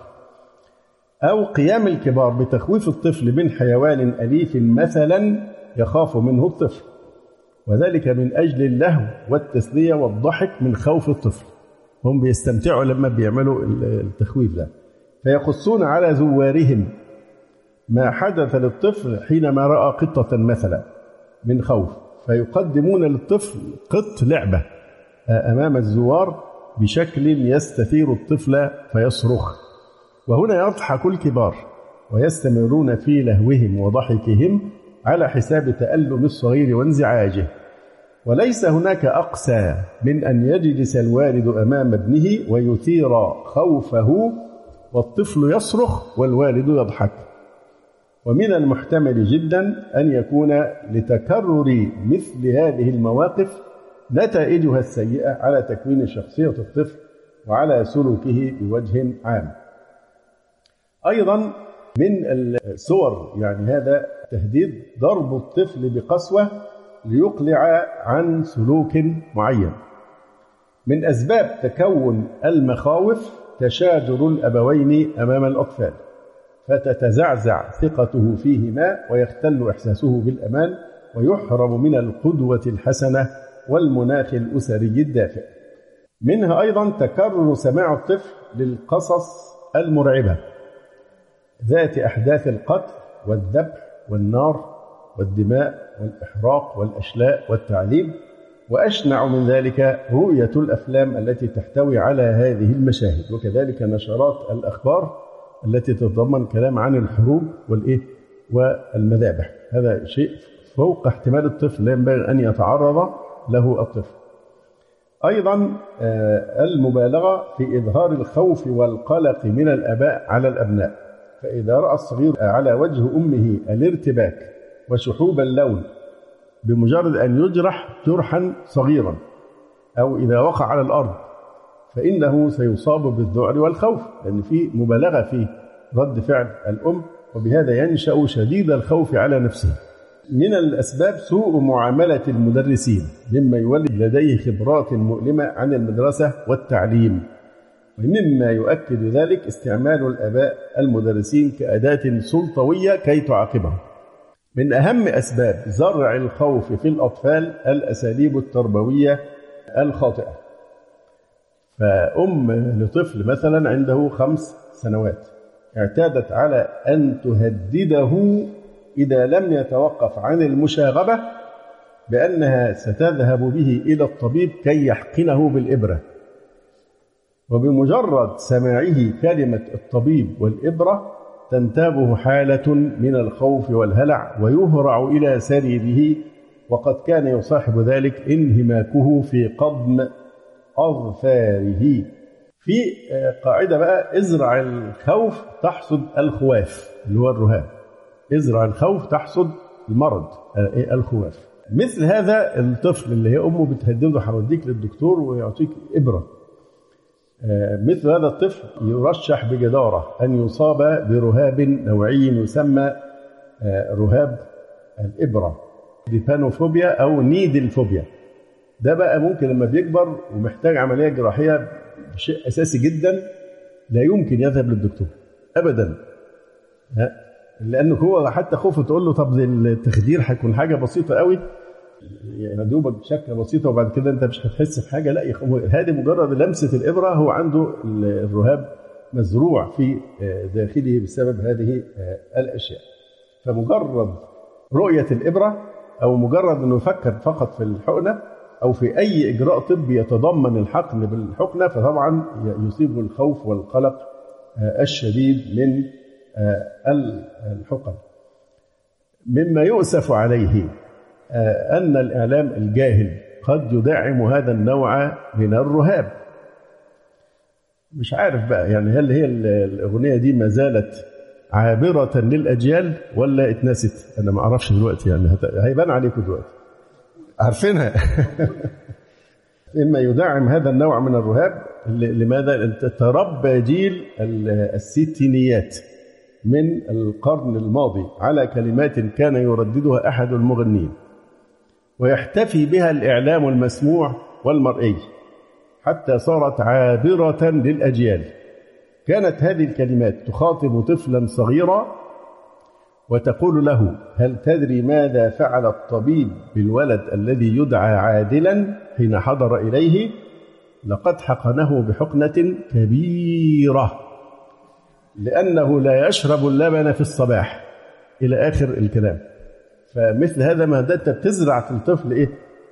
أو قيام الكبار بتخويف الطفل من حيوان أليف مثلا يخاف منه الطفل، وذلك من أجل اللهو والتسلية والضحك من خوف الطفل. هم بيستمتعوا لما بيعملوا التخويف ده، فيقصون على زوارهم ما حدث للطفل حينما رأى قطة مثلا من خوف، فيقدمون للطفل قط لعبة أمام الزوار بشكل يستثير الطفل فيصرخ. وهنا يضحك الكبار ويستمرون في لهوهم وضحكهم على حساب تألم الصغير وانزعاجه. وليس هناك أقسى من أن يجلس الوالد أمام ابنه ويثير خوفه والطفل يصرخ والوالد يضحك. ومن المحتمل جدا أن يكون لتكرر مثل هذه المواقف نتائجها السيئة على تكوين شخصية الطفل وعلى سلوكه بوجه عام. أيضا من الصور يعني هذا تهديد ضرب الطفل بقسوة ليقلع عن سلوك معين. من أسباب تكون المخاوف تشاجر الأبوين أمام الأطفال، فتتزعزع ثقته فيهما ويختل إحساسه بالأمان ويحرم من القدوة الحسنة والمناخ الأسري الدافئ. منها أيضا تكرر سماع الطفل للقصص المرعبة ذات أحداث القتل والذبح والنار والدماء والإحراق والأشلاء والتعذيب. وأشنع من ذلك رؤية الأفلام التي تحتوي على هذه المشاهد، وكذلك نشرات الأخبار التي تتضمن كلام عن الحروب والمذابح. هذا شيء فوق احتمال الطفل، لا ينبغي أن يتعرض له الطفل. أيضا المبالغة في إظهار الخوف والقلق من الآباء على الأبناء، فإذا رأى الصغير على وجه أمه الارتباك وشحوب اللون بمجرد أن يجرح جرحا صغيرا أو إذا وقع على الأرض فإنه سيصاب بالذعر والخوف، لأن في مبالغة في رد فعل الأم، وبهذا ينشأ شديد الخوف على نفسه. من الأسباب سوء معاملة المدرسين، مما يولد لديه خبرات مؤلمة عن المدرسة والتعليم. ومما يؤكد ذلك استعمال الآباء المدرسين كأداة سلطوية كي تعاقبهم. من أهم أسباب زرع الخوف في الأطفال الأساليب التربوية الخاطئة. فأم لطفل مثلا عنده 5 سنوات اعتادت على أن تهدده إذا لم يتوقف عن المشاغبة بأنها ستذهب به إلى الطبيب كي يحقنه بالإبرة، وبمجرد سماعه كلمة الطبيب والإبرة تنتابه حالة من الخوف والهلع ويهرع إلى سريره، وقد كان يصاحب ذلك انهماكه في قضم أظفاره. في قاعدة بقى: ازرع الخوف تحصد الخواف، اللي هو الرهاب. ازرع الخوف تحصد المرض الخواف. مثل هذا الطفل اللي هي أمه بتهدده هوديك للدكتور ويعطيك إبرة، مثل هذا الطفل يرشح بجدارة أن يصاب برهاب نوعي يسمى رهاب الإبرة، ديبانوفوبيا أو نيدلفوبيا. ده بقى ممكن لما بيكبر ومحتاج عملية جراحية شيء أساسي جدا لا يمكن يذهب للدكتور أبدا. لأنه هو حتى خوفه تقول له طب التخدير هيكون حاجة بسيطة قوي، يعني دوبك شكة بسيطة وبعد كده أنت مش هتحس بحاجة. لا، هذه مجرد لمسة الإبرة، هو عنده الرهاب مزروع في داخله بسبب هذه الأشياء. فمجرد رؤية الإبرة أو مجرد أنه يفكر فقط في الحقنة أو في أي إجراء طبي يتضمن الحقن بالحقنة، فطبعا يصيب الخوف والقلق الشديد من الحقن. مما يؤسف عليه أن الإعلام الجاهل قد يدعم هذا النوع من الرهاب. مش عارف بقى يعني هل هي الأغنية دي ما زالت عابرة للأجيال ولا اتنست؟ أنا ما أعرفش دلوقتي، يعني هيبان عليكم دلوقتي عارفينها. إما يدعم هذا النوع من الرهاب. لماذا؟ تربى جيل الستينيات من القرن الماضي على كلمات كان يرددها أحد المغنين ويحتفي بها الإعلام المسموع والمرئي حتى صارت عابرة للأجيال. كانت هذه الكلمات تخاطب طفلا صغيرا وتقول له: هل تدري ماذا فعل الطبيب بالولد الذي يدعى عادلا حين حضر إليه؟ لقد حقنه بحقنة كبيرة لأنه لا يشرب اللبن في الصباح، إلى آخر الكلام. فمثل هذا ما أنت بتزرع في الطفل إيه؟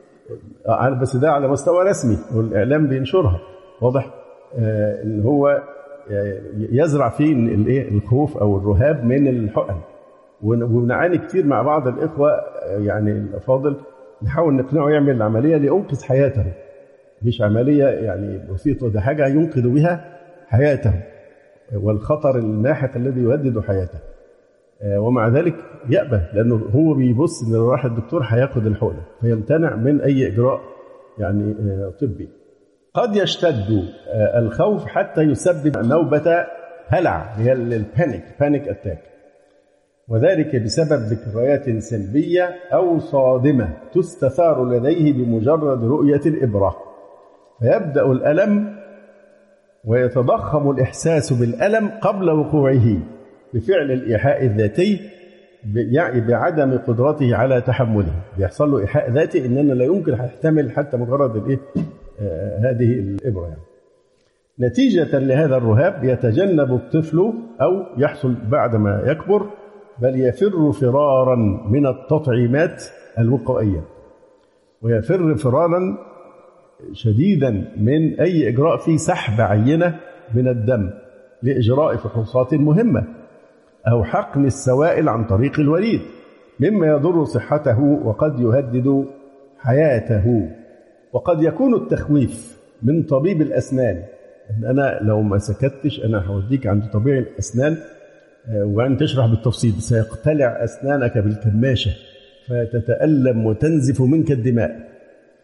بس ده على مستوى رسمي والإعلام بينشرها، واضح؟ إن هو يزرع فيه الخوف أو الرهاب من الحقن. ونعاني كتير مع بعض الإخوة يعني الأفاضل نحاول نقنعه يعمل العملية لينقذ حياته، مش عملية يعني بسيطة، ده حاجة ينقذ بها حياته والخطر الماحق الذي يهدد حياته. ومع ذلك يأبى لأنه هو بيبص إن راح الدكتور هياخد الحقنة، فيمتنع من أي إجراء يعني طبي. قد يشتد الخوف حتى يسبب نوبة هلع، هي البانيك أتاك، وذلك بسبب ذكريات سلبية أو صادمة تستثار لديه بمجرد رؤية الإبرة، فيبدأ الألم ويتضخم الإحساس بالألم قبل وقوعه بفعل الإيحاء الذاتي، يعني بعدم قدرته على تحمله. بيحصل له إيحاء ذاتي إن أنا لا يمكن أحتمل حتى مجرد هذه الإبرة يعني. نتيجة لهذا الرهاب يتجنب الطفل أو يحصل بعدما يكبر بل يفر فرارا من التطعيمات الوقائية، ويفر فرارا شديدا من أي إجراء فيه سحب عينة من الدم لإجراء فحوصات مهمة أو حقن السوائل عن طريق الوريد، مما يضر صحته وقد يهدد حياته. وقد يكون التخويف من طبيب الأسنان، إن أنا لو ما سكتش أنا هوديك عند طبيب الأسنان وأن تشرح بالتفصيل، سيقتلع أسنانك بالكماشة فتتألم وتنزف منك الدماء.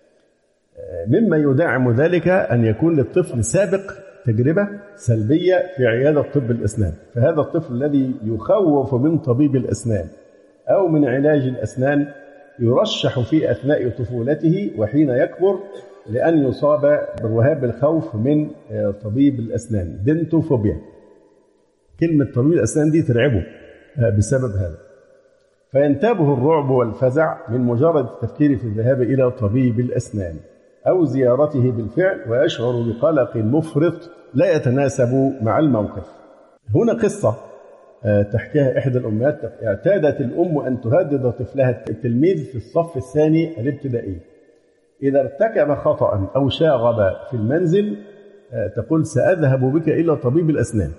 مما يدعم ذلك أن يكون للطفل سابق تجربة سلبية في عيادة طب الأسنان، فهذا الطفل الذي يخوف من طبيب الأسنان أو من علاج الأسنان يرشح في أثناء طفولته وحين يكبر لأن يصاب برهاب الخوف من طبيب الأسنان، دنتوفوبيا. كلمة طبيب الأسنان دي ترعبه بسبب هذا، فينتابه الرعب والفزع من مجرد التفكير في الذهاب إلى طبيب الأسنان أو زيارته بالفعل، ويشعر بقلق مفرط لا يتناسب مع الموقف. هنا قصة تحكيها إحدى الأمهات. اعتادت الأم أن تهدد طفلها التلميذ في الصف الثاني الابتدائي إذا ارتكب خطأ أو شاغب في المنزل تقول: سأذهب بك إلى طبيب الأسنان.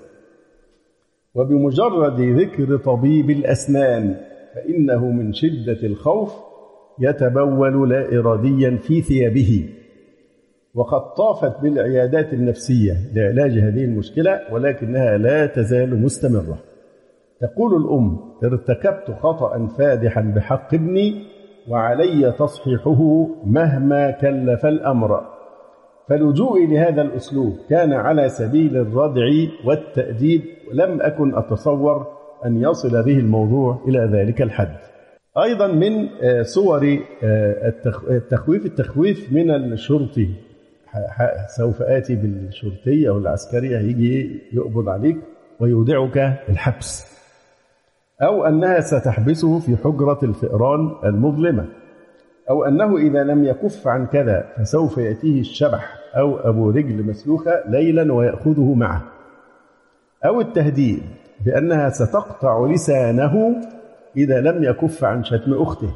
وبمجرد ذكر طبيب الأسنان فإنه من شدة الخوف يتبول لا إراديا في ثيابه. وقد طافت بالعيادات النفسية لعلاج هذه المشكلة ولكنها لا تزال مستمرة. تقول الأم: ارتكبت خطأ فادحا بحق ابني وعلي تصحيحه مهما كلف الأمر. فلجوئي لهذا الأسلوب كان على سبيل الردع والتأديب، ولم أكن أتصور أن يصل به الموضوع إلى ذلك الحد. أيضا من صور التخويف من الشرطي، سوف آتي بالشرطي أو العسكري هيجي يقبض عليك ويودعك الحبس. أو أنها ستحبسه في حجرة الفئران المظلمة، أو أنه إذا لم يكف عن كذا فسوف يأتيه الشبح أو أبو رجل مسلوخة ليلا ويأخذه معه، أو التهديد بأنها ستقطع لسانه إذا لم يكف عن شتم أخته.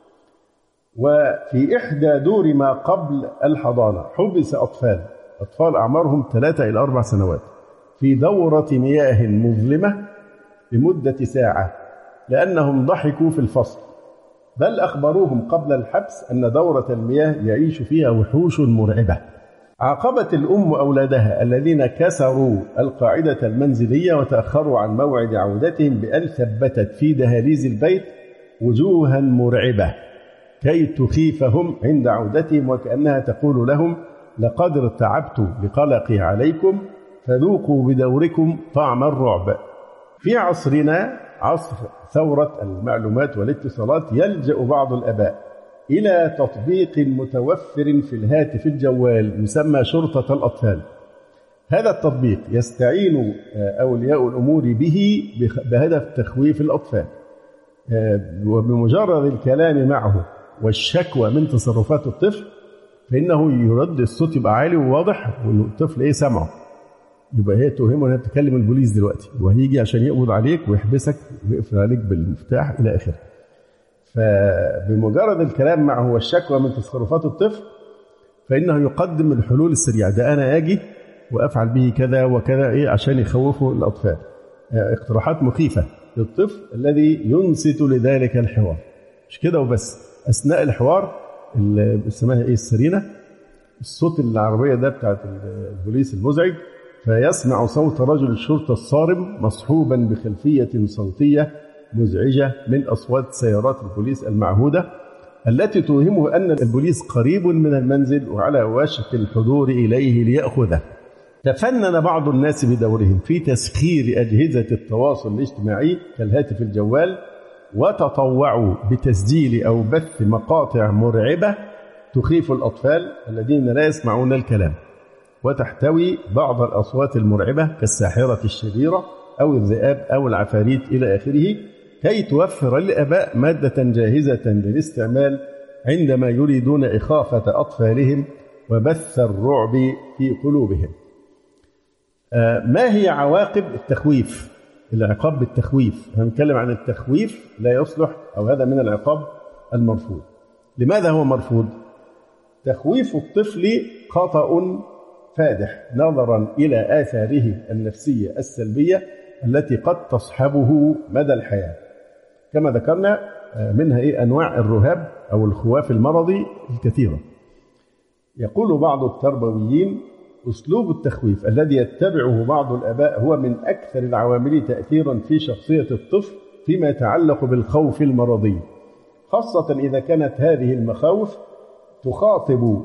وفي إحدى دور ما قبل الحضانة حبس أطفال أعمارهم 3 إلى 4 سنوات في دورة مياه مظلمة لمدة ساعة لأنهم ضحكوا في الفصل، بل أخبروهم قبل الحبس أن دورة المياه يعيش فيها وحوش مرعبة. عاقبت الأم أولادها الذين كسروا القاعدة المنزلية وتأخروا عن موعد عودتهم بأن ثبتت في دهاليز البيت وجوها مرعبة كي تخيفهم عند عودتهم، وكأنها تقول لهم: لقد ارتعبت لقلقي عليكم فذوقوا بدوركم طعم الرعب. في عصرنا، عصر ثورة المعلومات والاتصالات، يلجأ بعض الآباء إلى تطبيق متوفر في الهاتف الجوال يسمى شرطة الأطفال. هذا التطبيق يستعين أولياء الأمور به بهدف تخويف الأطفال، وبمجرد الكلام معه والشكوى من تصرفات الطفل فإنه يرد الصوت يبقى عالي وواضح والطفل سمعه، يبقى هي تهمه انها بتكلم البوليس دلوقتي وهيجي عشان يقبض عليك ويحبسك ويقفل عليك بالمفتاح الى اخره. فبمجرد الكلام معه والشكوى من تصرفات الطفل فانه يقدم الحلول السريعه، ده انا اجي وافعل به كذا وكذا عشان يخوفوا الاطفال. اقتراحات مخيفه للطفل الذي ينصت لذلك الحوار. مش كده وبس، اثناء الحوار اللي اسمها السرينه، الصوت العربيه ده بتاعت البوليس المزعج، فيسمع صوت رجل الشرطة الصارم مصحوبا بخلفية صوتية مزعجة من أصوات سيارات البوليس المعهودة التي توهمه أن البوليس قريب من المنزل وعلى وشك الحضور إليه ليأخذه. تفنن بعض الناس بدورهم في تسخير أجهزة التواصل الاجتماعي كالهاتف الجوال، وتطوعوا بتسجيل أو بث مقاطع مرعبة تخيف الأطفال الذين لا يسمعون الكلام، وتحتوي بعض الأصوات المرعبة كالساحرة الشريرة أو الذئاب أو العفاريت إلى آخره، كي توفر للآباء مادة جاهزة للاستعمال عندما يريدون إخافة أطفالهم وبث الرعب في قلوبهم. ما هي عواقب التخويف؟ العقاب بالتخويف، هنتكلم عن التخويف لا يصلح أو هذا من العقاب المرفوض. لماذا هو مرفوض؟ تخويف الطفل خطأ فادح نظرا إلى آثاره النفسية السلبية التي قد تصحبه مدى الحياة. كما ذكرنا منها أنواع الرهاب أو الخواف المرضي الكثيرة. يقول بعض التربويين: أسلوب التخويف الذي يتبعه بعض الآباء هو من أكثر العوامل تأثيرا في شخصية الطفل فيما يتعلق بالخوف المرضي، خاصة إذا كانت هذه المخاوف تخاطب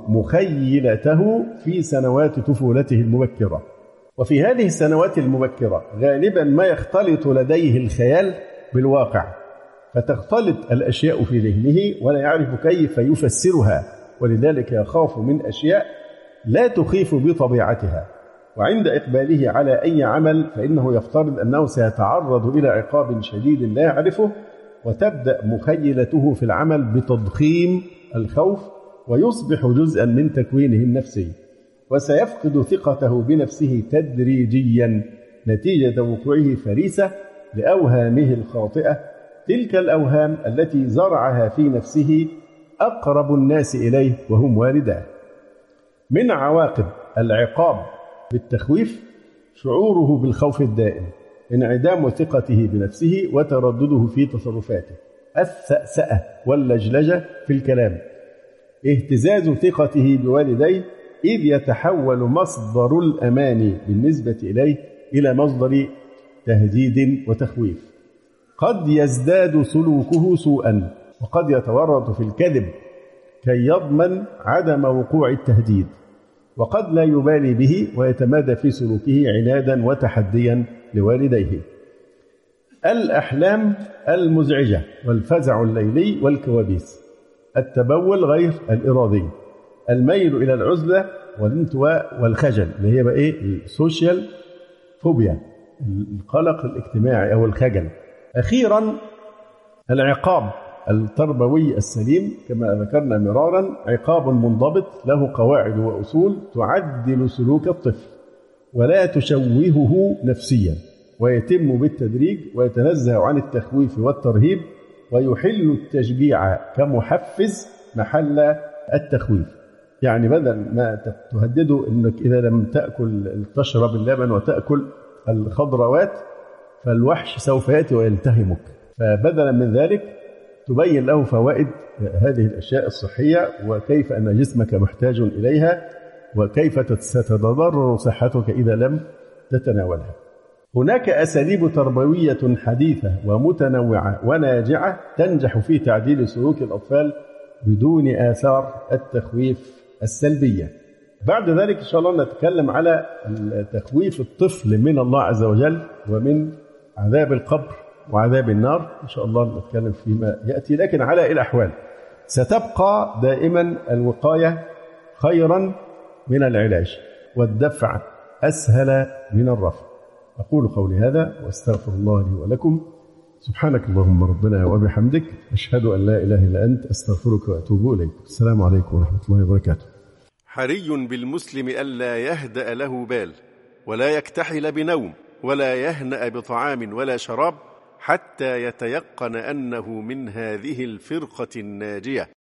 مخيلته في سنوات طفولته المبكرة. وفي هذه السنوات المبكرة غالبا ما يختلط لديه الخيال بالواقع، فتختلط الأشياء في ذهنه ولا يعرف كيف يفسرها، ولذلك يخاف من أشياء لا تخيف بطبيعتها. وعند إقباله على أي عمل فإنه يفترض أنه سيتعرض إلى عقاب شديد لا يعرفه، وتبدأ مخيلته في العمل بتضخيم الخوف ويصبح جزءا من تكوينه النفسي، وسيفقد ثقته بنفسه تدريجيا نتيجة وقوعه فريسة لأوهامه الخاطئة، تلك الأوهام التي زرعها في نفسه أقرب الناس إليه وهم والداه. من عواقب العقاب بالتخويف شعوره بالخوف الدائم، انعدام ثقته بنفسه وتردده في تصرفاته، السأسأة واللجلجة في الكلام، اهتزاز ثقته بوالديه إذ يتحول مصدر الأمان بالنسبة إليه إلى مصدر تهديد وتخويف. قد يزداد سلوكه سوءا، وقد يتورط في الكذب كي يضمن عدم وقوع التهديد، وقد لا يبالي به ويتمادى في سلوكه عنادا وتحديا لوالديه. الأحلام المزعجة والفزع الليلي والكوابيس، التبول غير الإرادي، الميل إلى العزلة والانطواء والخجل اللي هي السوشيال فوبيا، القلق الاجتماعي أو الخجل، أخيرا، العقاب التربوي السليم كما ذكرنا مرارا عقاب منضبط له قواعد وأصول تعدل سلوك الطفل ولا تشوهه نفسيا، ويتم بالتدريج، ويتنزه عن التخويف والترهيب، ويحل التشجيع كمحفز محل التخويف. يعني بدل ما تهدده أنك إذا لم تشرب اللبن وتأكل الخضروات فالوحش سوف يأتي ويلتهمك، فبدلا من ذلك تبين له فوائد هذه الأشياء الصحية وكيف أن جسمك محتاج إليها وكيف ستتضرر صحتك إذا لم تتناولها. هناك أساليب تربوية حديثة ومتنوعة وناجعة تنجح في تعديل سلوك الأطفال بدون آثار التخويف السلبية. بعد ذلك إن شاء الله نتكلم على تخويف الطفل من الله عز وجل ومن عذاب القبر وعذاب النار، إن شاء الله نتكلم فيما يأتي. لكن على الأحوال ستبقى دائما الوقاية خيرا من العلاج، والدفع أسهل من الرفع. أقول قولي هذا وأستغفر الله لي ولكم. سبحانك اللهم ربنا وبحمدك، أشهد أن لا إله إلا أنت، أستغفرك وأتوب إليك. السلام عليكم ورحمة الله وبركاته. حري بالمسلم ألا يهدأ له بال، ولا يكتحل بنوم، ولا يهنأ بطعام ولا شراب، حتى يتيقن أنه من هذه الفرقة الناجية.